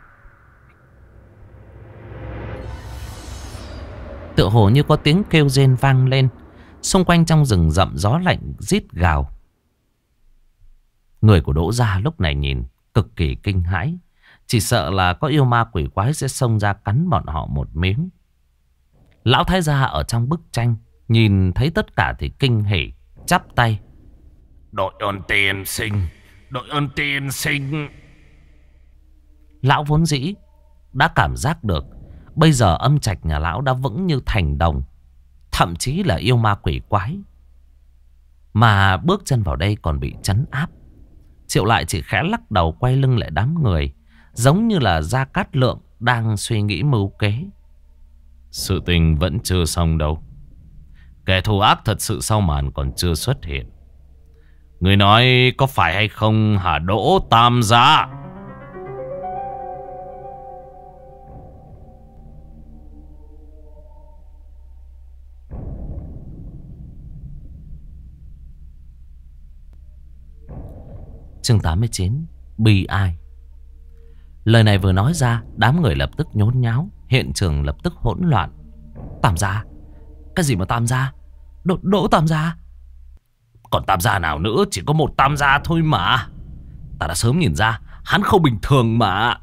Speaker 1: Tựa hồ như có tiếng kêu rên vang lên. Xung quanh trong rừng rậm gió lạnh rít gào. Người của Đỗ gia lúc này nhìn cực kỳ kinh hãi, chỉ sợ là có yêu ma quỷ quái sẽ xông ra cắn bọn họ một miếng. Lão thái gia ở trong bức tranh nhìn thấy tất cả thì kinh hỉ, chắp tay.
Speaker 2: Đội ơn tiên sinh, đội ơn tiên sinh.
Speaker 1: Lão vốn dĩ đã cảm giác được bây giờ âm trạch nhà lão đã vững như thành đồng, thậm chí là yêu ma quỷ quái mà bước chân vào đây còn bị trấn áp. Triệu Lại chỉ khẽ lắc đầu, quay lưng lại đám người, giống như là Gia Cát Lượng đang suy nghĩ mưu kế.
Speaker 2: Sự tình vẫn chưa xong đâu. Kẻ thù ác thật sự sau màn còn chưa xuất hiện. Người nói có phải hay không hả Đỗ Tam gia?
Speaker 1: Chương 89, bi ai. Lời này vừa nói ra, đám người lập tức nhốn nháo, hiện trường lập tức hỗn loạn. Tam gia? Cái gì mà Tam gia? Đỗ Tam gia?
Speaker 2: Còn Tam gia nào nữa, chỉ có một Tam gia thôi mà.
Speaker 1: Ta đã sớm nhìn ra hắn không bình thường mà.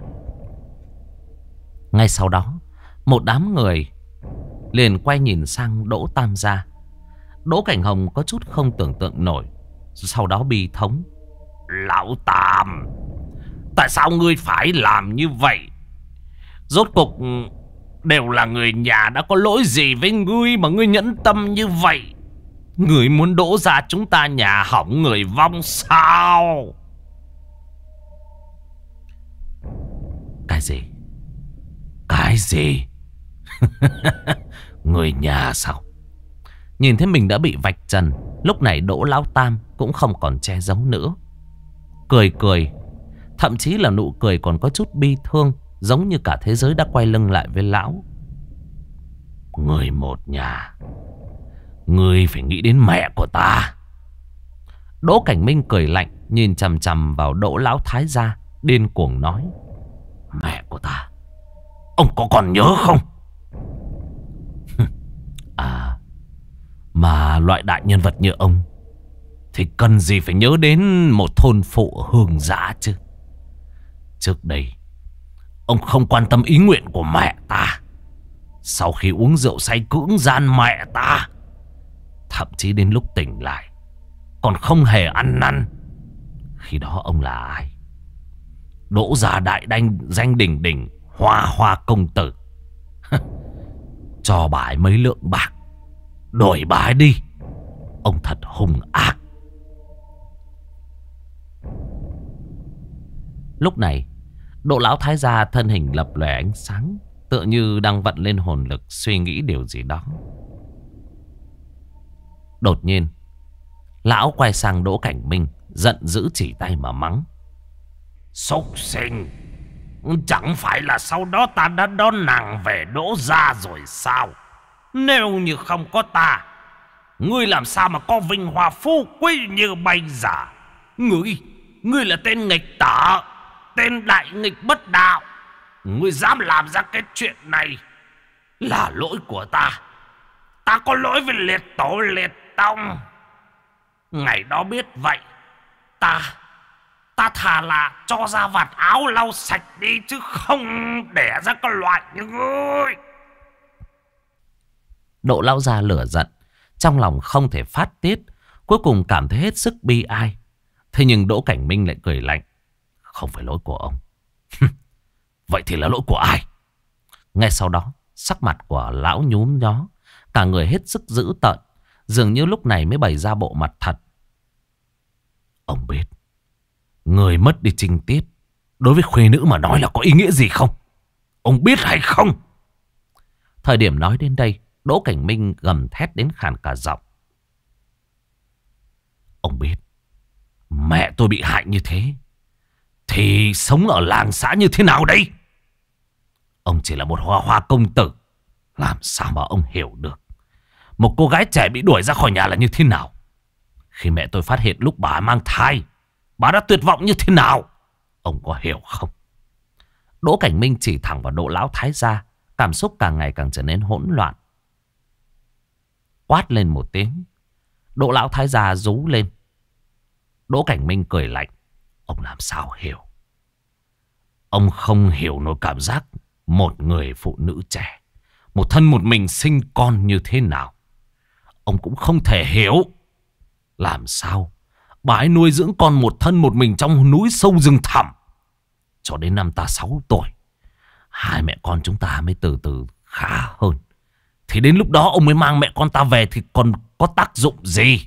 Speaker 1: Ngay sau đó, một đám người liền quay nhìn sang Đỗ Tam gia. Đỗ Cảnh Hồng có chút không tưởng tượng nổi, sau đó bi thống.
Speaker 2: Lão Tam, tại sao ngươi phải làm như vậy? Rốt cuộc đều là người nhà, đã có lỗi gì với ngươi mà ngươi nhẫn tâm như vậy? Ngươi muốn Đỗ gia chúng ta nhà hỏng người vong sao?
Speaker 1: Cái gì? Cái gì? Người nhà sao? Nhìn thấy mình đã bị vạch trần, lúc này Đỗ Lão Tam cũng không còn che giấu nữa. Cười cười, thậm chí là nụ cười còn có chút bi thương, giống như cả thế giới đã quay lưng lại với lão.
Speaker 2: Người một nhà, ngươi phải nghĩ đến mẹ của ta.
Speaker 1: Đỗ Cảnh Minh cười lạnh, nhìn chằm chằm vào Đỗ Lão thái gia, điên cuồng nói.
Speaker 2: Mẹ của ta, ông có còn nhớ không?
Speaker 1: À, mà loại đại nhân vật như ông thì cần gì phải nhớ đến một thôn phụ hương dã chứ.
Speaker 2: Trước đây ông không quan tâm ý nguyện của mẹ ta. Sau khi uống rượu say cưỡng gian mẹ ta, thậm chí đến lúc tỉnh lại còn không hề ăn năn. Khi đó ông là ai? Đỗ gia đại danh đỉnh đỉnh, Hoa Hoa công tử. Cho bà ấy mấy lượng bạc, đổi bà ấy đi. Ông thật hung ác.
Speaker 1: Lúc này, Đỗ Lão thái gia thân hình lập lòe ánh sáng, tựa như đang vận lên hồn lực suy nghĩ điều gì đó. Đột nhiên, lão quay sang Đỗ Cảnh Minh, giận dữ chỉ tay mà mắng.
Speaker 2: Súc sinh, chẳng phải là sau đó ta đã đón nàng về Đỗ gia rồi sao? Nếu như không có ta, ngươi làm sao mà có vinh hoa phú quý như bây giờ? Ngươi là tên nghịch tở, tên đại nghịch bất đạo. Ngươi dám làm ra cái chuyện này là lỗi của ta. Ta có lỗi với liệt tổ liệt tông. Ngày đó biết vậy, ta thà là cho ra vạt áo lau sạch đi, chứ không để ra cái loại như ngươi.
Speaker 1: Đỗ lão gia lửa giận, trong lòng không thể phát tiết, cuối cùng cảm thấy hết sức bi ai. Thế nhưng Đỗ Cảnh Minh lại cười lạnh. Không phải lỗi của ông. Vậy thì là lỗi của ai? Ngay sau đó, sắc mặt của lão nhúm nhó, cả người hết sức dữ tợn, dường như lúc này mới bày ra bộ mặt thật. Ông biết người mất đi trinh tiết đối với khuê nữ mà nói là có ý nghĩa gì không? Ông biết hay không? Thời điểm nói đến đây, Đỗ Cảnh Minh gầm thét đến khàn cả giọng. Ông biết mẹ tôi bị hại như thế thì sống ở làng xã như thế nào đây? Ông chỉ là một hoa công tử, làm sao mà ông hiểu được một cô gái trẻ bị đuổi ra khỏi nhà là như thế nào? Khi mẹ tôi phát hiện lúc bà mang thai, bà đã tuyệt vọng như thế nào? Ông có hiểu không? Đỗ Cảnh Minh chỉ thẳng vào Đỗ lão thái gia, cảm xúc càng ngày càng trở nên hỗn loạn. Quát lên một tiếng, Đỗ lão thái gia rú lên. Đỗ Cảnh Minh cười lạnh. Ông làm sao hiểu? Ông không hiểu nổi cảm giác một người phụ nữ trẻ, một thân một mình sinh con như thế nào. Ông cũng không thể hiểu làm sao bà ấy nuôi dưỡng con một thân một mình trong núi sâu rừng thẳm cho đến năm ta 6 tuổi. Hai mẹ con chúng ta mới từ từ khá hơn. Thì đến lúc đó ông mới mang mẹ con ta về thì còn có tác dụng gì?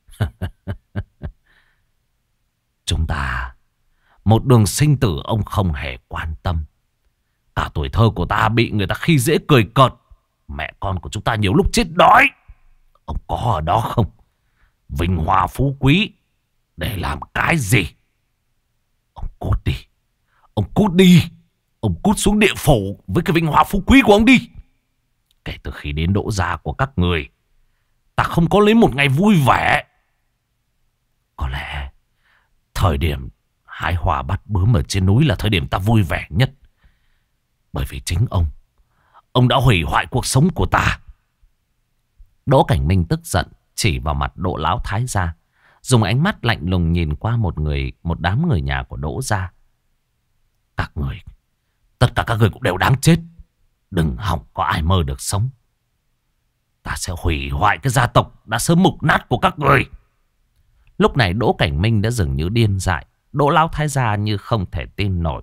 Speaker 1: Chúng ta một đường sinh tử ông không hề quan tâm. Cả tuổi thơ của ta bị người ta khi dễ cười cợt. Mẹ con của chúng ta nhiều lúc chết đói. Ông có ở đó không? Vinh hoa phú quý để làm cái gì? Ông cút đi. Ông cút đi. Ông cút xuống địa phủ với cái vinh hoa phú quý của ông đi. Kể từ khi đến Đỗ gia của các người, ta không có lấy một ngày vui vẻ. Có lẽ thời điểm hái hoa bắt bướm ở trên núi là thời điểm ta vui vẻ nhất. Bởi vì chính ông đã hủy hoại cuộc sống của ta. Đỗ Cảnh Minh tức giận chỉ vào mặt Đỗ lão thái gia, dùng ánh mắt lạnh lùng nhìn qua một đám người nhà của Đỗ gia. Các người, tất cả các người cũng đều đáng chết. Đừng hòng có ai mơ được sống. Ta sẽ hủy hoại cái gia tộc đã sớm mục nát của các người. Lúc này Đỗ Cảnh Minh đã dường như điên dại. Đỗ lão thái gia như không thể tin nổi.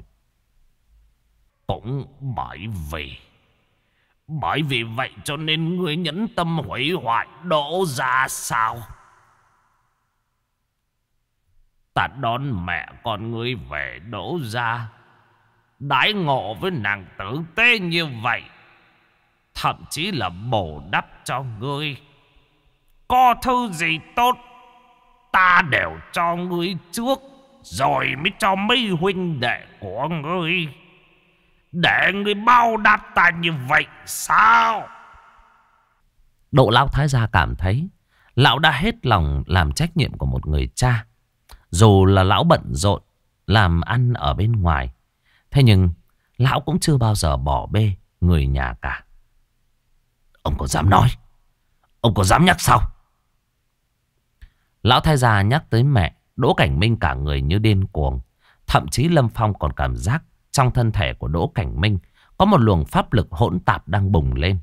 Speaker 1: Cũng bởi vì vậy cho nên ngươi nhẫn tâm hủy hoại Đỗ gia sao? Ta đón mẹ con ngươi về Đỗ gia, đãi ngộ với nàng tử tế như vậy, thậm chí là bổ đắp cho ngươi. Có thứ gì tốt ta đều cho ngươi trước, rồi mới cho mấy huynh đệ của ngươi. Để ngươi bao đáp ta như vậy sao? Đỗ lão thái gia cảm thấy lão đã hết lòng làm trách nhiệm của một người cha. Dù là lão bận rộn làm ăn ở bên ngoài, thế nhưng lão cũng chưa bao giờ bỏ bê người nhà cả. Ông có dám nói? Ông có dám nhắc sao? Lão thái gia nhắc tới mẹ, Đỗ Cảnh Minh cả người như điên cuồng. Thậm chí Lâm Phong còn cảm giác trong thân thể của Đỗ Cảnh Minh có một luồng pháp lực hỗn tạp đang bùng lên.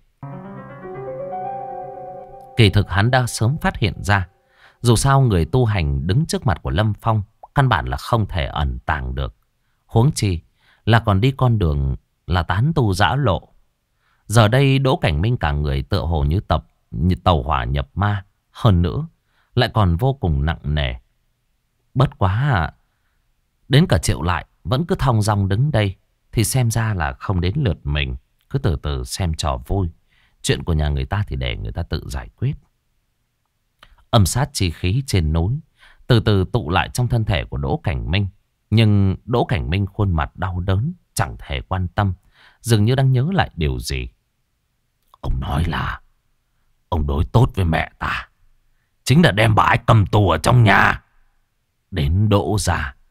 Speaker 1: Kỳ thực hắn đã sớm phát hiện ra. Dù sao người tu hành đứng trước mặt của Lâm Phong căn bản là không thể ẩn tàng được. Huống chi là còn đi con đường là tán tu dã lộ. Giờ đây Đỗ Cảnh Minh cả người tựa hồ như tàu hỏa nhập ma. Hơn nữa lại còn vô cùng nặng nề. Bất quá đến cả Triệu Lại vẫn cứ thong dong đứng đây, thì xem ra là không đến lượt mình. Cứ từ từ xem trò vui. Chuyện của nhà người ta thì để người ta tự giải quyết. Âm sát chi khí trên núi từ từ tụ lại trong thân thể của Đỗ Cảnh Minh. Nhưng Đỗ Cảnh Minh khuôn mặt đau đớn, chẳng thể quan tâm, dường như đang nhớ lại điều gì. Ông nói là ông đối tốt với mẹ ta, chính là đem bà ấy cầm tù ở trong nhà. Đến Đỗ gia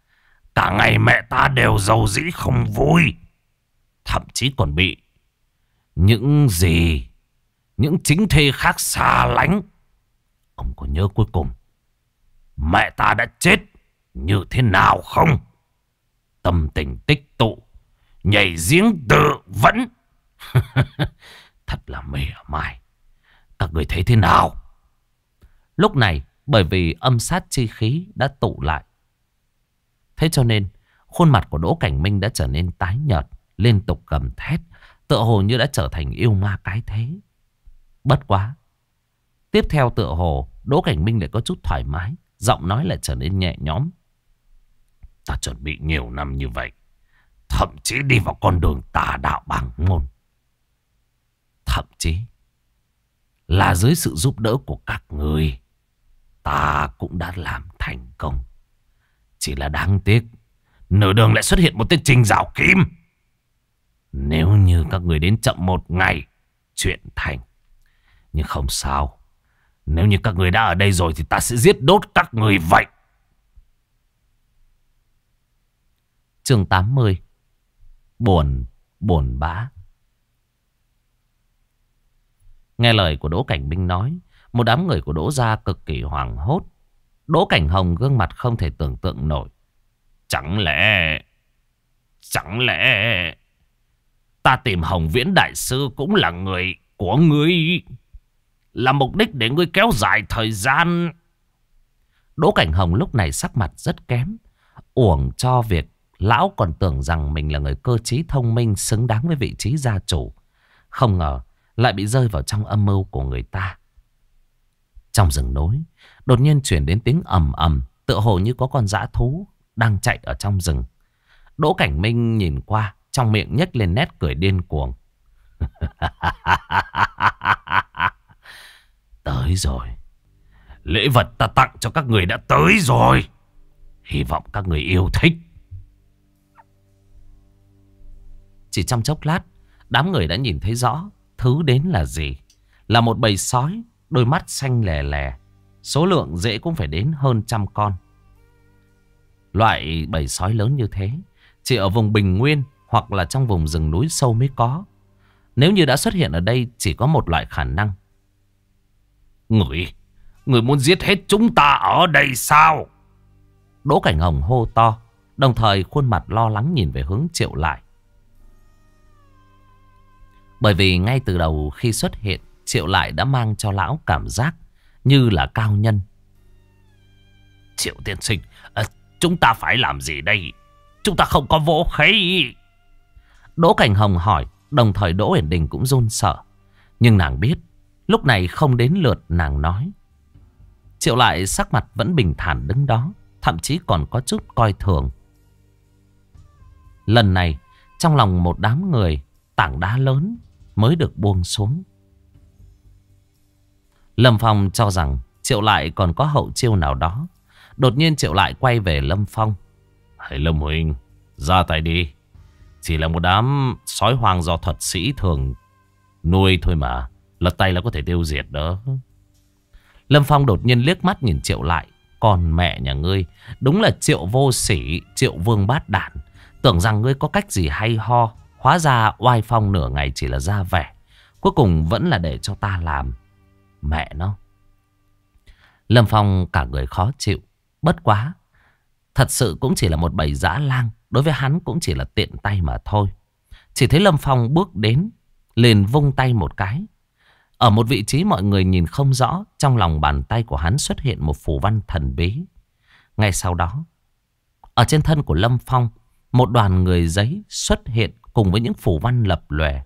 Speaker 2: Cả ngày mẹ ta đều rầu rĩ không vui. Thậm chí còn bị những chính thê khác xa lánh. Ông có nhớ cuối cùng mẹ ta đã chết như thế nào không? Tâm tình tích tụ, nhảy giếng tự vẫn. Thật là mỉa mai. Các người thấy thế nào?
Speaker 1: Lúc này bởi vì âm sát chi khí đã tụ lại, thế cho nên khuôn mặt của Đỗ Cảnh Minh đã trở nên tái nhợt, liên tục gầm thét, tựa hồ như đã trở thành yêu ma cái thế. Bất quá, tiếp theo tựa hồ Đỗ Cảnh Minh lại có chút thoải mái, giọng nói lại trở nên nhẹ nhõm.
Speaker 2: Ta chuẩn bị nhiều năm như vậy, thậm chí đi vào con đường tà đạo bảng môn, thậm chí là dưới sự giúp đỡ của các người, ta cũng đã làm thành công. Chỉ là đáng tiếc, nửa đường lại xuất hiện một tên Trình Giảo Kim. Nếu như các người đến chậm một ngày, chuyện thành. Nhưng không sao, nếu như các người đã ở đây rồi thì ta sẽ giết đốt các người vậy.
Speaker 1: Chương 80. Buồn bã. Nghe lời của Đỗ Cảnh Minh nói, một đám người của Đỗ gia cực kỳ hoảng hốt. Đỗ Cảnh Hồng gương mặt không thể tưởng tượng nổi.
Speaker 2: Chẳng lẽ ta tìm Hồng Viễn đại sư cũng là người của ngươi, là mục đích để ngươi kéo dài thời gian?
Speaker 1: Đỗ Cảnh Hồng lúc này sắc mặt rất kém, uổng cho việc lão còn tưởng rằng mình là người cơ trí thông minh, xứng đáng với vị trí gia chủ. Không ngờ lại bị rơi vào trong âm mưu của người ta. Trong rừng núi đột nhiên chuyển đến tiếng ầm ầm, tựa hồ như có con dã thú đang chạy ở trong rừng. Đỗ Cảnh Minh nhìn qua, trong miệng nhếch lên nét cười điên cuồng.
Speaker 2: Tới rồi. Lễ vật ta tặng cho các người đã tới rồi. Hy vọng các người yêu thích.
Speaker 1: Chỉ trong chốc lát, đám người đã nhìn thấy rõ thứ đến là gì. Là một bầy sói, đôi mắt xanh lè lè, số lượng dễ cũng phải đến hơn 100 con. Loại bầy sói lớn như thế chỉ ở vùng bình nguyên hoặc là trong vùng rừng núi sâu mới có. Nếu như đã xuất hiện ở đây, chỉ có một loại khả năng.
Speaker 2: Người muốn giết hết chúng ta ở đây sao?
Speaker 1: Đỗ Cảnh Hồng hô to, đồng thời khuôn mặt lo lắng nhìn về hướng Triệu Lại. Bởi vì ngay từ đầu khi xuất hiện, Triệu Lại đã mang cho lão cảm giác như là cao nhân.
Speaker 2: Triệu tiên sinh, chúng ta phải làm gì đây? Chúng ta không có vũ khí.
Speaker 1: Đỗ Cảnh Hồng hỏi, đồng thời Đỗ Uyển Đình cũng run sợ. Nhưng nàng biết lúc này không đến lượt nàng nói. Triệu Lại sắc mặt vẫn bình thản đứng đó, thậm chí còn có chút coi thường. Lần này trong lòng một đám người, tảng đá lớn mới được buông xuống. Lâm Phong cho rằng Triệu Lại còn có hậu chiêu nào đó. Đột nhiên Triệu Lại quay về Lâm Phong.
Speaker 2: Hãy Lâm huynh, ra tay đi. Chỉ là một đám sói hoang do thuật sĩ thường nuôi thôi mà. Lật tay là có thể tiêu diệt đó.
Speaker 1: Lâm Phong đột nhiên liếc mắt nhìn Triệu Lại. Còn mẹ nhà ngươi, đúng là Triệu vô sỉ, Triệu vương bát đản. Tưởng rằng ngươi có cách gì hay ho, hóa ra oai phong nửa ngày chỉ là ra vẻ. Cuối cùng vẫn là để cho ta làm. Mẹ nó. Lâm Phong cả người khó chịu. Bất quá, thật sự cũng chỉ là một bầy dã lang. Đối với hắn cũng chỉ là tiện tay mà thôi. Chỉ thấy Lâm Phong bước đến, liền vung tay một cái. Ở một vị trí mọi người nhìn không rõ, trong lòng bàn tay của hắn xuất hiện một phù văn thần bí. Ngay sau đó, ở trên thân của Lâm Phong, một đoàn người giấy xuất hiện cùng với những phù văn lập lòe.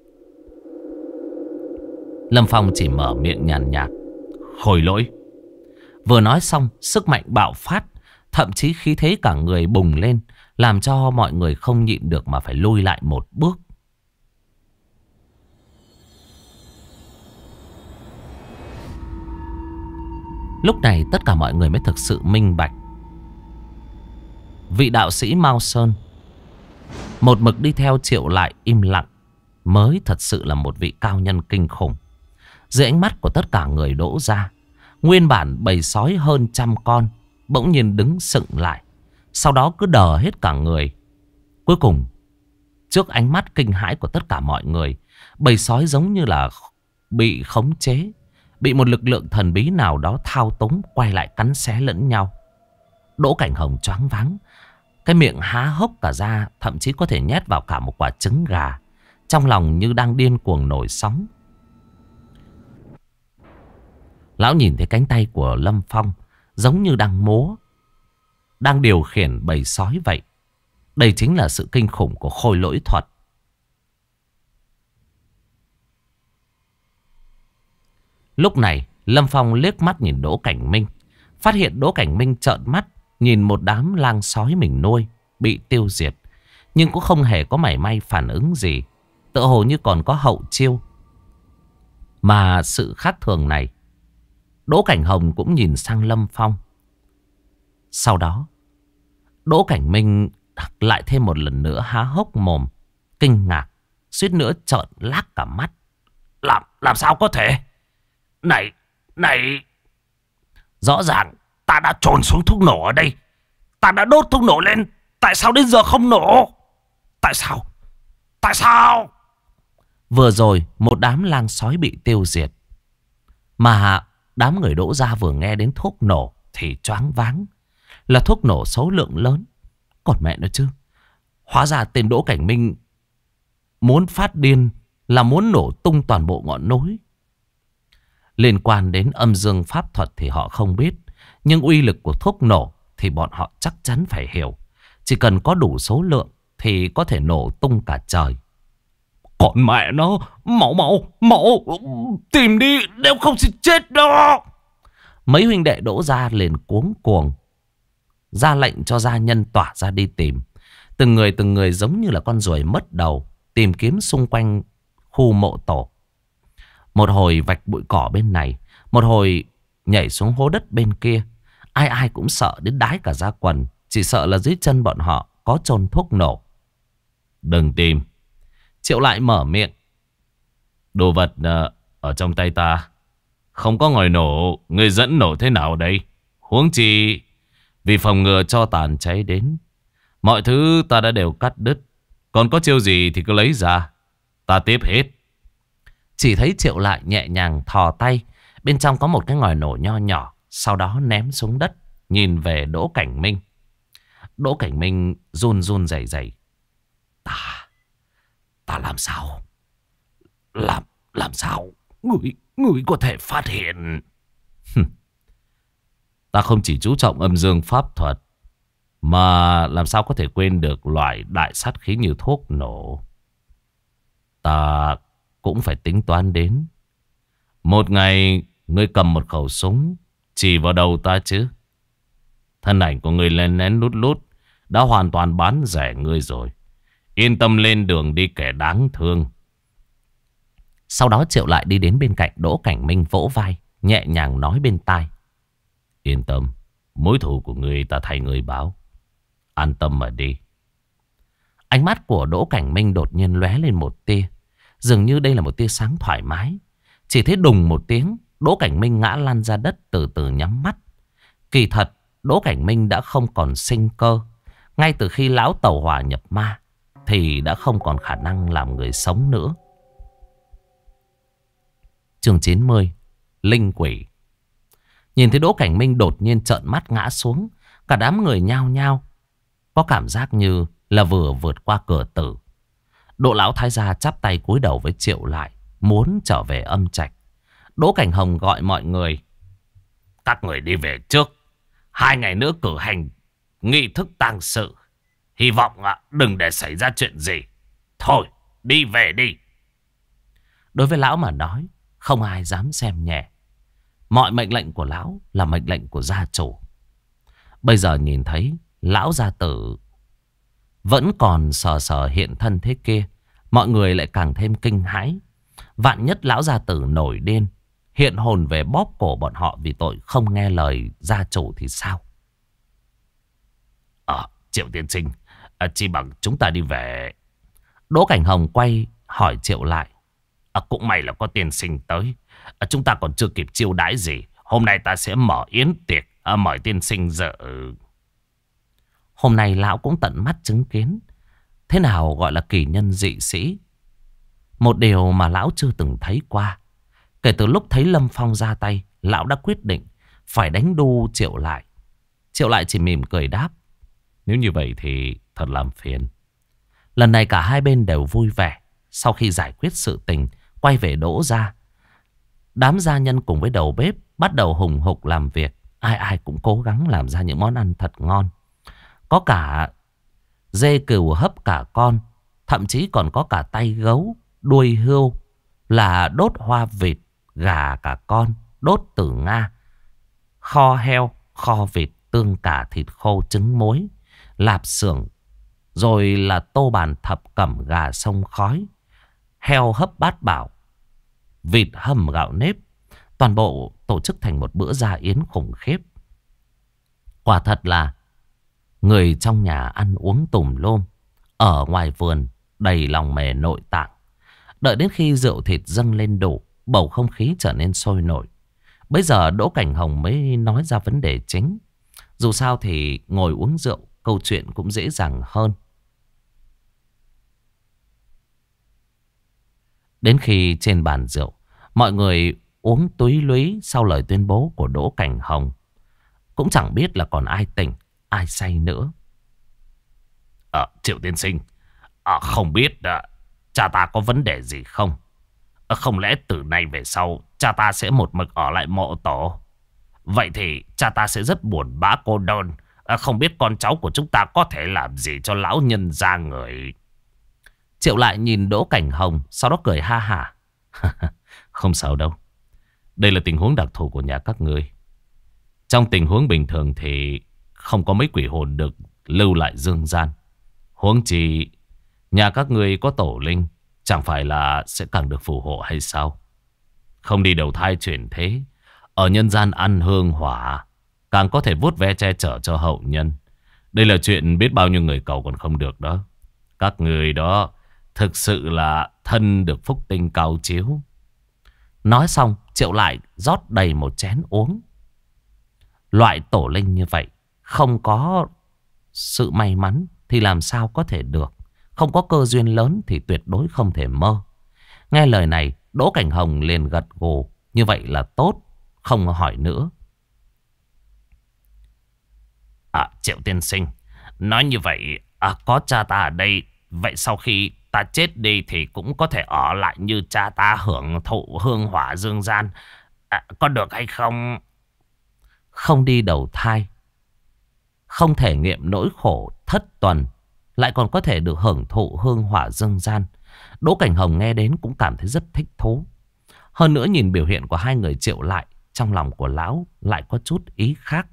Speaker 1: Lâm Phong chỉ mở miệng nhàn nhạt.
Speaker 2: Khôi lỗi.
Speaker 1: Vừa nói xong, sức mạnh bạo phát, thậm chí khí thế cả người bùng lên, làm cho mọi người không nhịn được mà phải lùi lại một bước. Lúc này tất cả mọi người mới thực sự minh bạch. Vị đạo sĩ Mao Sơn một mực đi theo Triệu Lại im lặng mới thật sự là một vị cao nhân kinh khủng. Dưới ánh mắt của tất cả người Đỗ gia, nguyên bản bầy sói hơn 100 con bỗng nhiên đứng sững lại. Sau đó cứ đờ hết cả người. Cuối cùng, trước ánh mắt kinh hãi của tất cả mọi người, bầy sói giống như là bị khống chế, bị một lực lượng thần bí nào đó thao túng, quay lại cắn xé lẫn nhau. Đỗ Cảnh Hồng choáng váng, cái miệng há hốc cả ra, thậm chí có thể nhét vào cả một quả trứng gà. Trong lòng như đang điên cuồng nổi sóng. Lão nhìn thấy cánh tay của Lâm Phong giống như đang múa, đang điều khiển bầy sói vậy. Đây chính là sự kinh khủng của khôi lỗi thuật. Lúc này Lâm Phong liếc mắt nhìn Đỗ Cảnh Minh, phát hiện Đỗ Cảnh Minh trợn mắt nhìn một đám lang sói mình nuôi bị tiêu diệt, nhưng cũng không hề có mảy may phản ứng gì, tựa hồ như còn có hậu chiêu. Mà sự khác thường này, Đỗ Cảnh Hồng cũng nhìn sang Lâm Phong. Sau đó Đỗ Cảnh Minh lại thêm một lần nữa há hốc mồm, kinh ngạc, suýt nữa trợn lác cả mắt. Làm sao có thể? Này, rõ ràng ta đã trồn xuống thuốc nổ ở đây, ta đã đốt thuốc nổ lên, tại sao đến giờ không nổ? Tại sao? Vừa rồi một đám lang sói bị tiêu diệt, mà đám người Đỗ gia vừa nghe đến thuốc nổ thì choáng váng. Là thuốc nổ số lượng lớn. Còn mẹ nó chứ, hóa ra tên Đỗ Cảnh Minh muốn phát điên, là muốn nổ tung toàn bộ ngọn núi. Liên quan đến âm dương pháp thuật thì họ không biết, nhưng uy lực của thuốc nổ thì bọn họ chắc chắn phải hiểu. Chỉ cần có đủ số lượng thì có thể nổ tung cả trời. Còn mẹ nó, máu, tìm đi, nếu không thì chết đó. Mấy huynh đệ Đỗ gia liền cuống cuồng ra lệnh cho gia nhân tỏa ra đi tìm. Từng người giống như là con ruồi mất đầu, tìm kiếm xung quanh khu mộ tổ. Một hồi vạch bụi cỏ bên này, một hồi nhảy xuống hố đất bên kia. Ai cũng sợ đến đái cả da quần, chỉ sợ là dưới chân bọn họ có chôn thuốc nổ. Đừng tìm. Triệu lại mở miệng. Đồ vật ở trong tay ta không có ngòi nổ, người dẫn nổ thế nào đây? Huống chi vì phòng ngừa cho tàn cháy đến, mọi thứ ta đã đều cắt đứt. Còn có chiêu gì thì cứ lấy ra, ta tiếp hết. Chỉ thấy Triệu lại nhẹ nhàng thò tay, bên trong có một cái ngòi nổ nho nhỏ, sau đó ném xuống đất, nhìn về Đỗ Cảnh Minh. Đỗ Cảnh Minh run rẩy. Ta làm sao? Làm sao? Người có thể phát hiện? Ta không chỉ chú trọng âm dương pháp thuật, mà làm sao có thể quên được loại đại sát khí như thuốc nổ. Ta cũng phải tính toán đến một ngày ngươi cầm một khẩu súng chỉ vào đầu ta chứ. Thân ảnh của người lén lén lút lút đã hoàn toàn bán rẻ ngươi rồi. Yên tâm lên đường đi kẻ đáng thương. Sau đó Triệu lại đi đến bên cạnh Đỗ Cảnh Minh, vỗ vai, nhẹ nhàng nói bên tai. Yên tâm, mối thù của ngươi ta thay ngươi báo. An tâm mà đi. Ánh mắt của Đỗ Cảnh Minh đột nhiên lóe lên một tia, dường như đây là một tia sáng thoải mái. Chỉ thấy đùng một tiếng, Đỗ Cảnh Minh ngã lăn ra đất, từ từ nhắm mắt. Kỳ thật Đỗ Cảnh Minh đã không còn sinh cơ. Ngay từ khi lão tẩu hỏa nhập ma thì đã không còn khả năng làm người sống nữa. Chương 90, Linh Quỷ. Nhìn thấy Đỗ Cảnh Minh đột nhiên trợn mắt ngã xuống, cả đám người nhao nhao, có cảm giác như là vừa vượt qua cửa tử. Đỗ lão thái gia chắp tay cúi đầu với Triệu lại, muốn trở về âm trạch. Đỗ Cảnh Hồng gọi mọi người. Các người đi về trước, 2 ngày nữa cử hành nghi thức tang sự. Hy vọng đừng để xảy ra chuyện gì. Thôi, đi về đi. Đối với lão mà nói, không ai dám xem nhẹ. Mọi mệnh lệnh của lão là mệnh lệnh của gia chủ. Bây giờ nhìn thấy lão gia tử vẫn còn sờ hiện thân thế kia, mọi người lại càng thêm kinh hãi. Vạn nhất lão gia tử nổi điên, hiện hồn về bóp cổ bọn họ vì tội không nghe lời gia chủ thì sao? Triệu tiên sinh, chỉ bằng chúng ta đi về. Đỗ Cảnh Hồng quay hỏi Triệu lại. Cũng may là có tiên sinh tới. Chúng ta còn chưa kịp chiêu đãi gì. Hôm nay ta sẽ mở yến tiệc, mời tiên sinh dự. Hôm nay lão cũng tận mắt chứng kiến thế nào gọi là kỳ nhân dị sĩ. Một điều mà lão chưa từng thấy qua. Kể từ lúc thấy Lâm Phong ra tay, lão đã quyết định phải đánh đu Triệu lại. Triệu lại chỉ mỉm cười đáp: nếu như vậy thì thật làm phiền. Lần này cả hai bên đều vui vẻ. Sau khi giải quyết sự tình, quay về Đỗ gia. Đám gia nhân cùng với đầu bếp bắt đầu hùng hục làm việc. Ai ai cũng cố gắng làm ra những món ăn thật ngon. Có cả dê cừu hấp cả con. Thậm chí còn có cả tay gấu, đuôi hươu, là đốt hoa vịt, gà cả con, đốt tử Nga, kho heo, kho vịt, tương cả thịt khô, trứng muối, lạp xưởng, rồi là tô bàn thập cẩm, gà sông khói, heo hấp bát bảo, vịt hầm gạo nếp. Toàn bộ tổ chức thành một bữa gia yến khủng khiếp. Quả thật là người trong nhà ăn uống tùm lum, ở ngoài vườn đầy lòng mề nội tạng. Đợi đến khi rượu thịt dâng lên đủ, bầu không khí trở nên sôi nổi. Bây giờ Đỗ Cảnh Hồng mới nói ra vấn đề chính. Dù sao thì ngồi uống rượu, câu chuyện cũng dễ dàng hơn. Đến khi trên bàn rượu, mọi người uống túy lúy sau lời tuyên bố của Đỗ Cảnh Hồng. Cũng chẳng biết là còn ai tỉnh, ai say nữa.
Speaker 2: Triệu tiên sinh, không biết cha ta có vấn đề gì không? Không lẽ từ nay về sau cha ta sẽ một mực ở lại mộ tổ? Vậy thì cha ta sẽ rất buồn bã cô đơn. Không biết con cháu của chúng ta có thể làm gì cho lão nhân gia người.
Speaker 1: Triệu lại nhìn Đỗ Cảnh Hồng, sau đó cười ha hả.
Speaker 2: Không sao đâu. Đây là tình huống đặc thù của nhà các ngươi. Trong tình huống bình thường thì không có mấy quỷ hồn được lưu lại dương gian. Huống chi nhà các ngươi có tổ linh, chẳng phải là sẽ càng được phù hộ hay sao? Không đi đầu thai chuyển thế, ở nhân gian ăn hương hỏa, càng có thể vuốt ve che chở cho hậu nhân. Đây là chuyện biết bao nhiêu người cầu còn không được đó. Các người đó thực sự là thân được phúc tinh cao chiếu.
Speaker 1: Nói xong, Triệu lại rót đầy một chén uống. Loại tổ linh như vậy, không có sự may mắn thì làm sao có thể được. Không có cơ duyên lớn thì tuyệt đối không thể mơ. Nghe lời này, Đỗ Cảnh Hồng liền gật gù. Như vậy là tốt, không hỏi nữa.
Speaker 2: Triệu tiên sinh, nói như vậy, có cha ta ở đây, vậy sau khi ta chết đi thì cũng có thể ở lại như cha ta hưởng thụ hương hỏa dương gian. Có được hay không?
Speaker 1: Không đi đầu thai, không thể nghiệm nỗi khổ thất tuần, lại còn có thể được hưởng thụ hương hỏa dương gian. Đỗ Cảnh Hồng nghe đến cũng cảm thấy rất thích thú. Hơn nữa nhìn biểu hiện của hai người Triệu lại, trong lòng của lão lại có chút ý khác.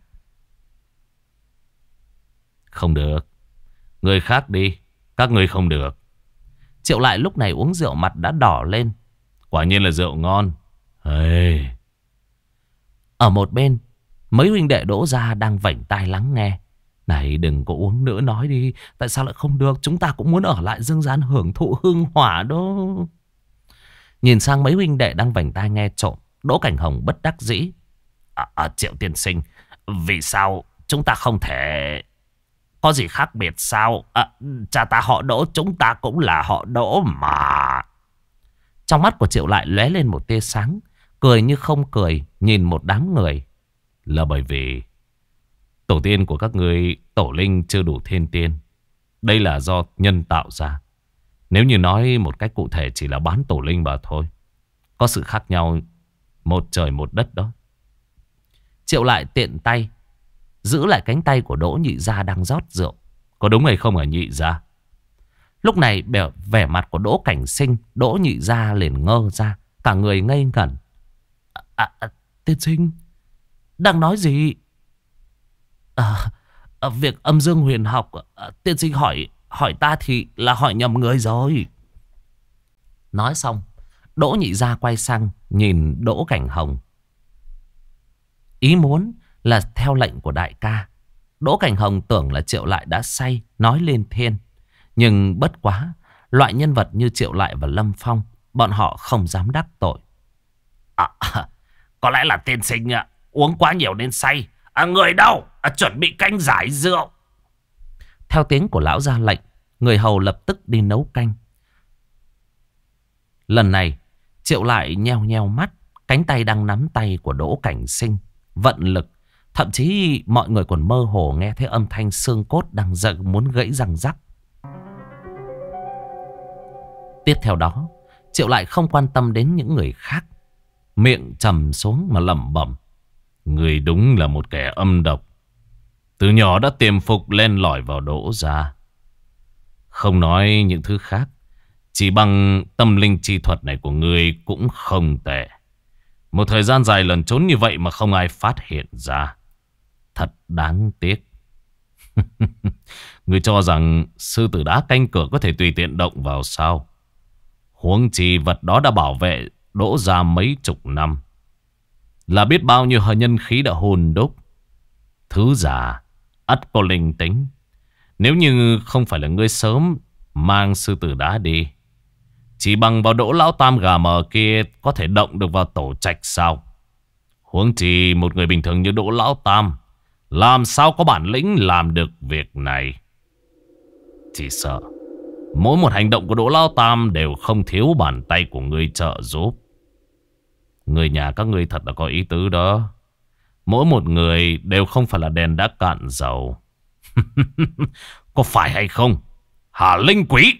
Speaker 2: Không được. Người khác đi, các người không được.
Speaker 1: Triệu lại lúc này uống rượu mặt đã đỏ lên.
Speaker 2: Quả nhiên là rượu ngon. Hey.
Speaker 1: Ở một bên, mấy huynh đệ Đỗ gia đang vảnh tai lắng nghe. Này đừng có uống nữa, nói đi. Tại sao lại không được? Chúng ta cũng muốn ở lại dương gian hưởng thụ hương hỏa đó. Nhìn sang mấy huynh đệ đang vảnh tai nghe trộm, Đỗ Cảnh Hồng bất đắc dĩ.
Speaker 2: Triệu tiên sinh, vì sao chúng ta không thể... Có gì khác biệt sao? Cha ta họ Đỗ, chúng ta cũng là họ Đỗ mà.
Speaker 1: Trong mắt của Triệu lại lóe lên một tia sáng, cười như không cười, nhìn một đám người.
Speaker 2: Là bởi vì tổ tiên của các ngươi, tổ linh chưa đủ thiên tiên. Đây là do nhân tạo ra. Nếu như nói một cách cụ thể chỉ là bán tổ linh mà thôi. Có sự khác nhau một trời một đất đó.
Speaker 1: Triệu lại tiện tay giữ lại cánh tay của Đỗ nhị gia đang rót rượu.
Speaker 2: Có đúng hay không hả nhị gia?
Speaker 1: Lúc này vẻ mặt của Đỗ Cảnh Sinh, Đỗ nhị gia liền ngơ ra, cả người ngây ngẩn. Tiên sinh đang nói gì? Việc âm dương huyền học, tiên sinh hỏi ta thì là hỏi nhầm người rồi. Nói xong, Đỗ nhị gia quay sang nhìn Đỗ Cảnh Hồng. Ý muốn là theo lệnh của đại ca. Đỗ Cảnh Hồng tưởng là Triệu lại đã say, nói lên thiên. Nhưng bất quá, loại nhân vật như Triệu lại và Lâm Phong, bọn họ không dám đắc tội.
Speaker 2: Có lẽ là tiên sinh uống quá nhiều nên say. Người đâu? Chuẩn bị canh giải rượu.
Speaker 1: Theo tiếng của lão ra lệnh, người hầu lập tức đi nấu canh. Lần này Triệu lại nheo nheo mắt, cánh tay đang nắm tay của Đỗ Cảnh Sinh vận lực. Thậm chí mọi người còn mơ hồ nghe thấy âm thanh xương cốt đang giận muốn gãy răng rắc. Tiếp theo đó, Triệu lại không quan tâm đến những người khác, miệng trầm xuống mà lẩm bẩm: người đúng là một kẻ âm độc. Từ nhỏ đã tiềm phục len lỏi vào Đỗ gia. Không nói những thứ khác, chỉ bằng tâm linh chi thuật này của ngươi cũng không tệ. Một thời gian dài lẩn trốn như vậy mà không ai phát hiện ra. Thật đáng tiếc. Ngươi cho rằng sư tử đá canh cửa có thể tùy tiện động vào sao? Huống chi vật đó đã bảo vệ Đỗ gia mấy chục năm. Là biết bao nhiêu nhân khí đã hồn đúc. Thứ giả ắt có linh tính. Nếu như không phải là ngươi sớm mang sư tử đá đi, chỉ bằng vào Đỗ lão tam gà mờ kia có thể động được vào tổ trạch sao? Huống chi một người bình thường như Đỗ lão tam làm sao có bản lĩnh làm được việc này? Chỉ sợ mỗi một hành động của Đỗ lão tam đều không thiếu bàn tay của ngươi trợ giúp. Người nhà các ngươi thật là có ý tứ đó. Mỗi một người đều không phải là đèn đã cạn dầu. Có phải hay không, hả linh quỷ?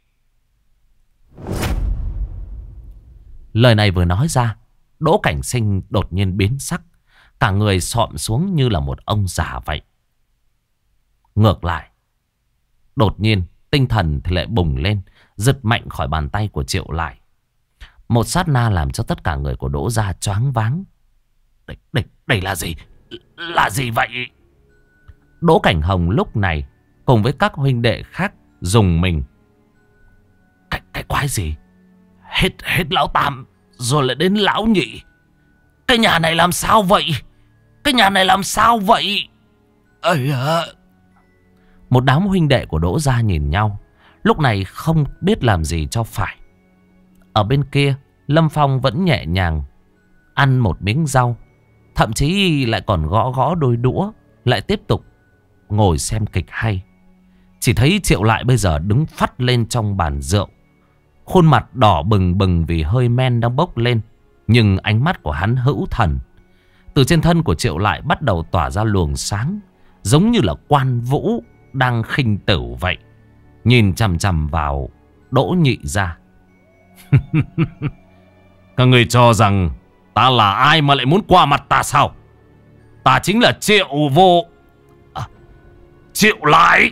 Speaker 1: Lời này vừa nói ra, Đỗ Cảnh Sinh đột nhiên biến sắc, cả người xọm xuống như là một ông già vậy. Ngược lại, đột nhiên tinh thần thì lại bùng lên, giật mạnh khỏi bàn tay của Triệu lại. Một sát na làm cho tất cả người của Đỗ gia choáng váng. Đây là gì? Là gì vậy? Đỗ Cảnh Hồng lúc này cùng với các huynh đệ khác dùng mình. Cái quái gì? Hết lão tam rồi lại đến lão nhị. Cái nhà này làm sao vậy? Cái nhà này làm sao vậy? Ây à. Một đám huynh đệ của Đỗ gia nhìn nhau, lúc này không biết làm gì cho phải. Ở bên kia, Lâm Phong vẫn nhẹ nhàng ăn một miếng rau, thậm chí lại còn gõ gõ đôi đũa, lại tiếp tục ngồi xem kịch hay. Chỉ thấy Triệu lại bây giờ đứng phắt lên trong bàn rượu, khuôn mặt đỏ bừng bừng vì hơi men đang bốc lên, nhưng ánh mắt của hắn hữu thần. Từ trên thân của Triệu lại bắt đầu tỏa ra luồng sáng, giống như là quan vũ đang khinh tử vậy, nhìn chằm chằm vào Đỗ nhị gia.
Speaker 2: Các người cho rằng ta là ai mà lại muốn qua mặt ta sao? Ta chính là Triệu Vô Triệu lại.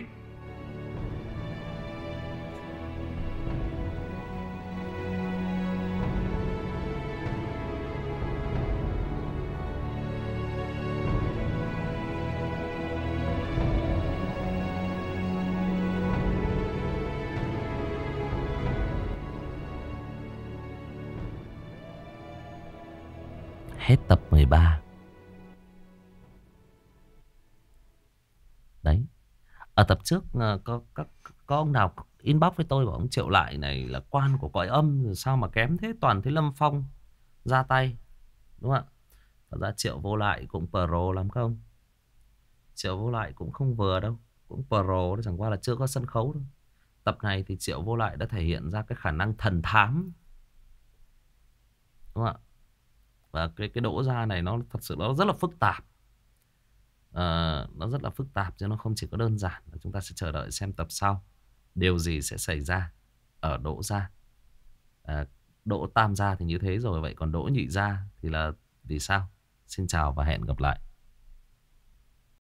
Speaker 1: Hết tập 13. Đấy. Ở tập trước có ông nào inbox với tôi bảo ông Triệu lại này là quan của cõi âm, rồi sao mà kém thế, toàn thấy Lâm Phong ra tay. Đúng không ạ? Thật ra Triệu Vô Lại cũng pro lắm không? Triệu Vô Lại cũng không vừa đâu, cũng pro, chẳng qua là chưa có sân khấu đâu. Tập này thì Triệu Vô Lại đã thể hiện ra cái khả năng thần thám. Đúng không ạ? Và cái Đỗ gia này nó thật sự nó rất là phức tạp. Nó rất là phức tạp chứ nó không chỉ có đơn giản. Chúng ta sẽ chờ đợi xem tập sau điều gì sẽ xảy ra ở Đỗ gia. Đỗ tam gia thì như thế rồi, vậy còn Đỗ nhị gia thì là vì sao? Xin chào và hẹn gặp lại.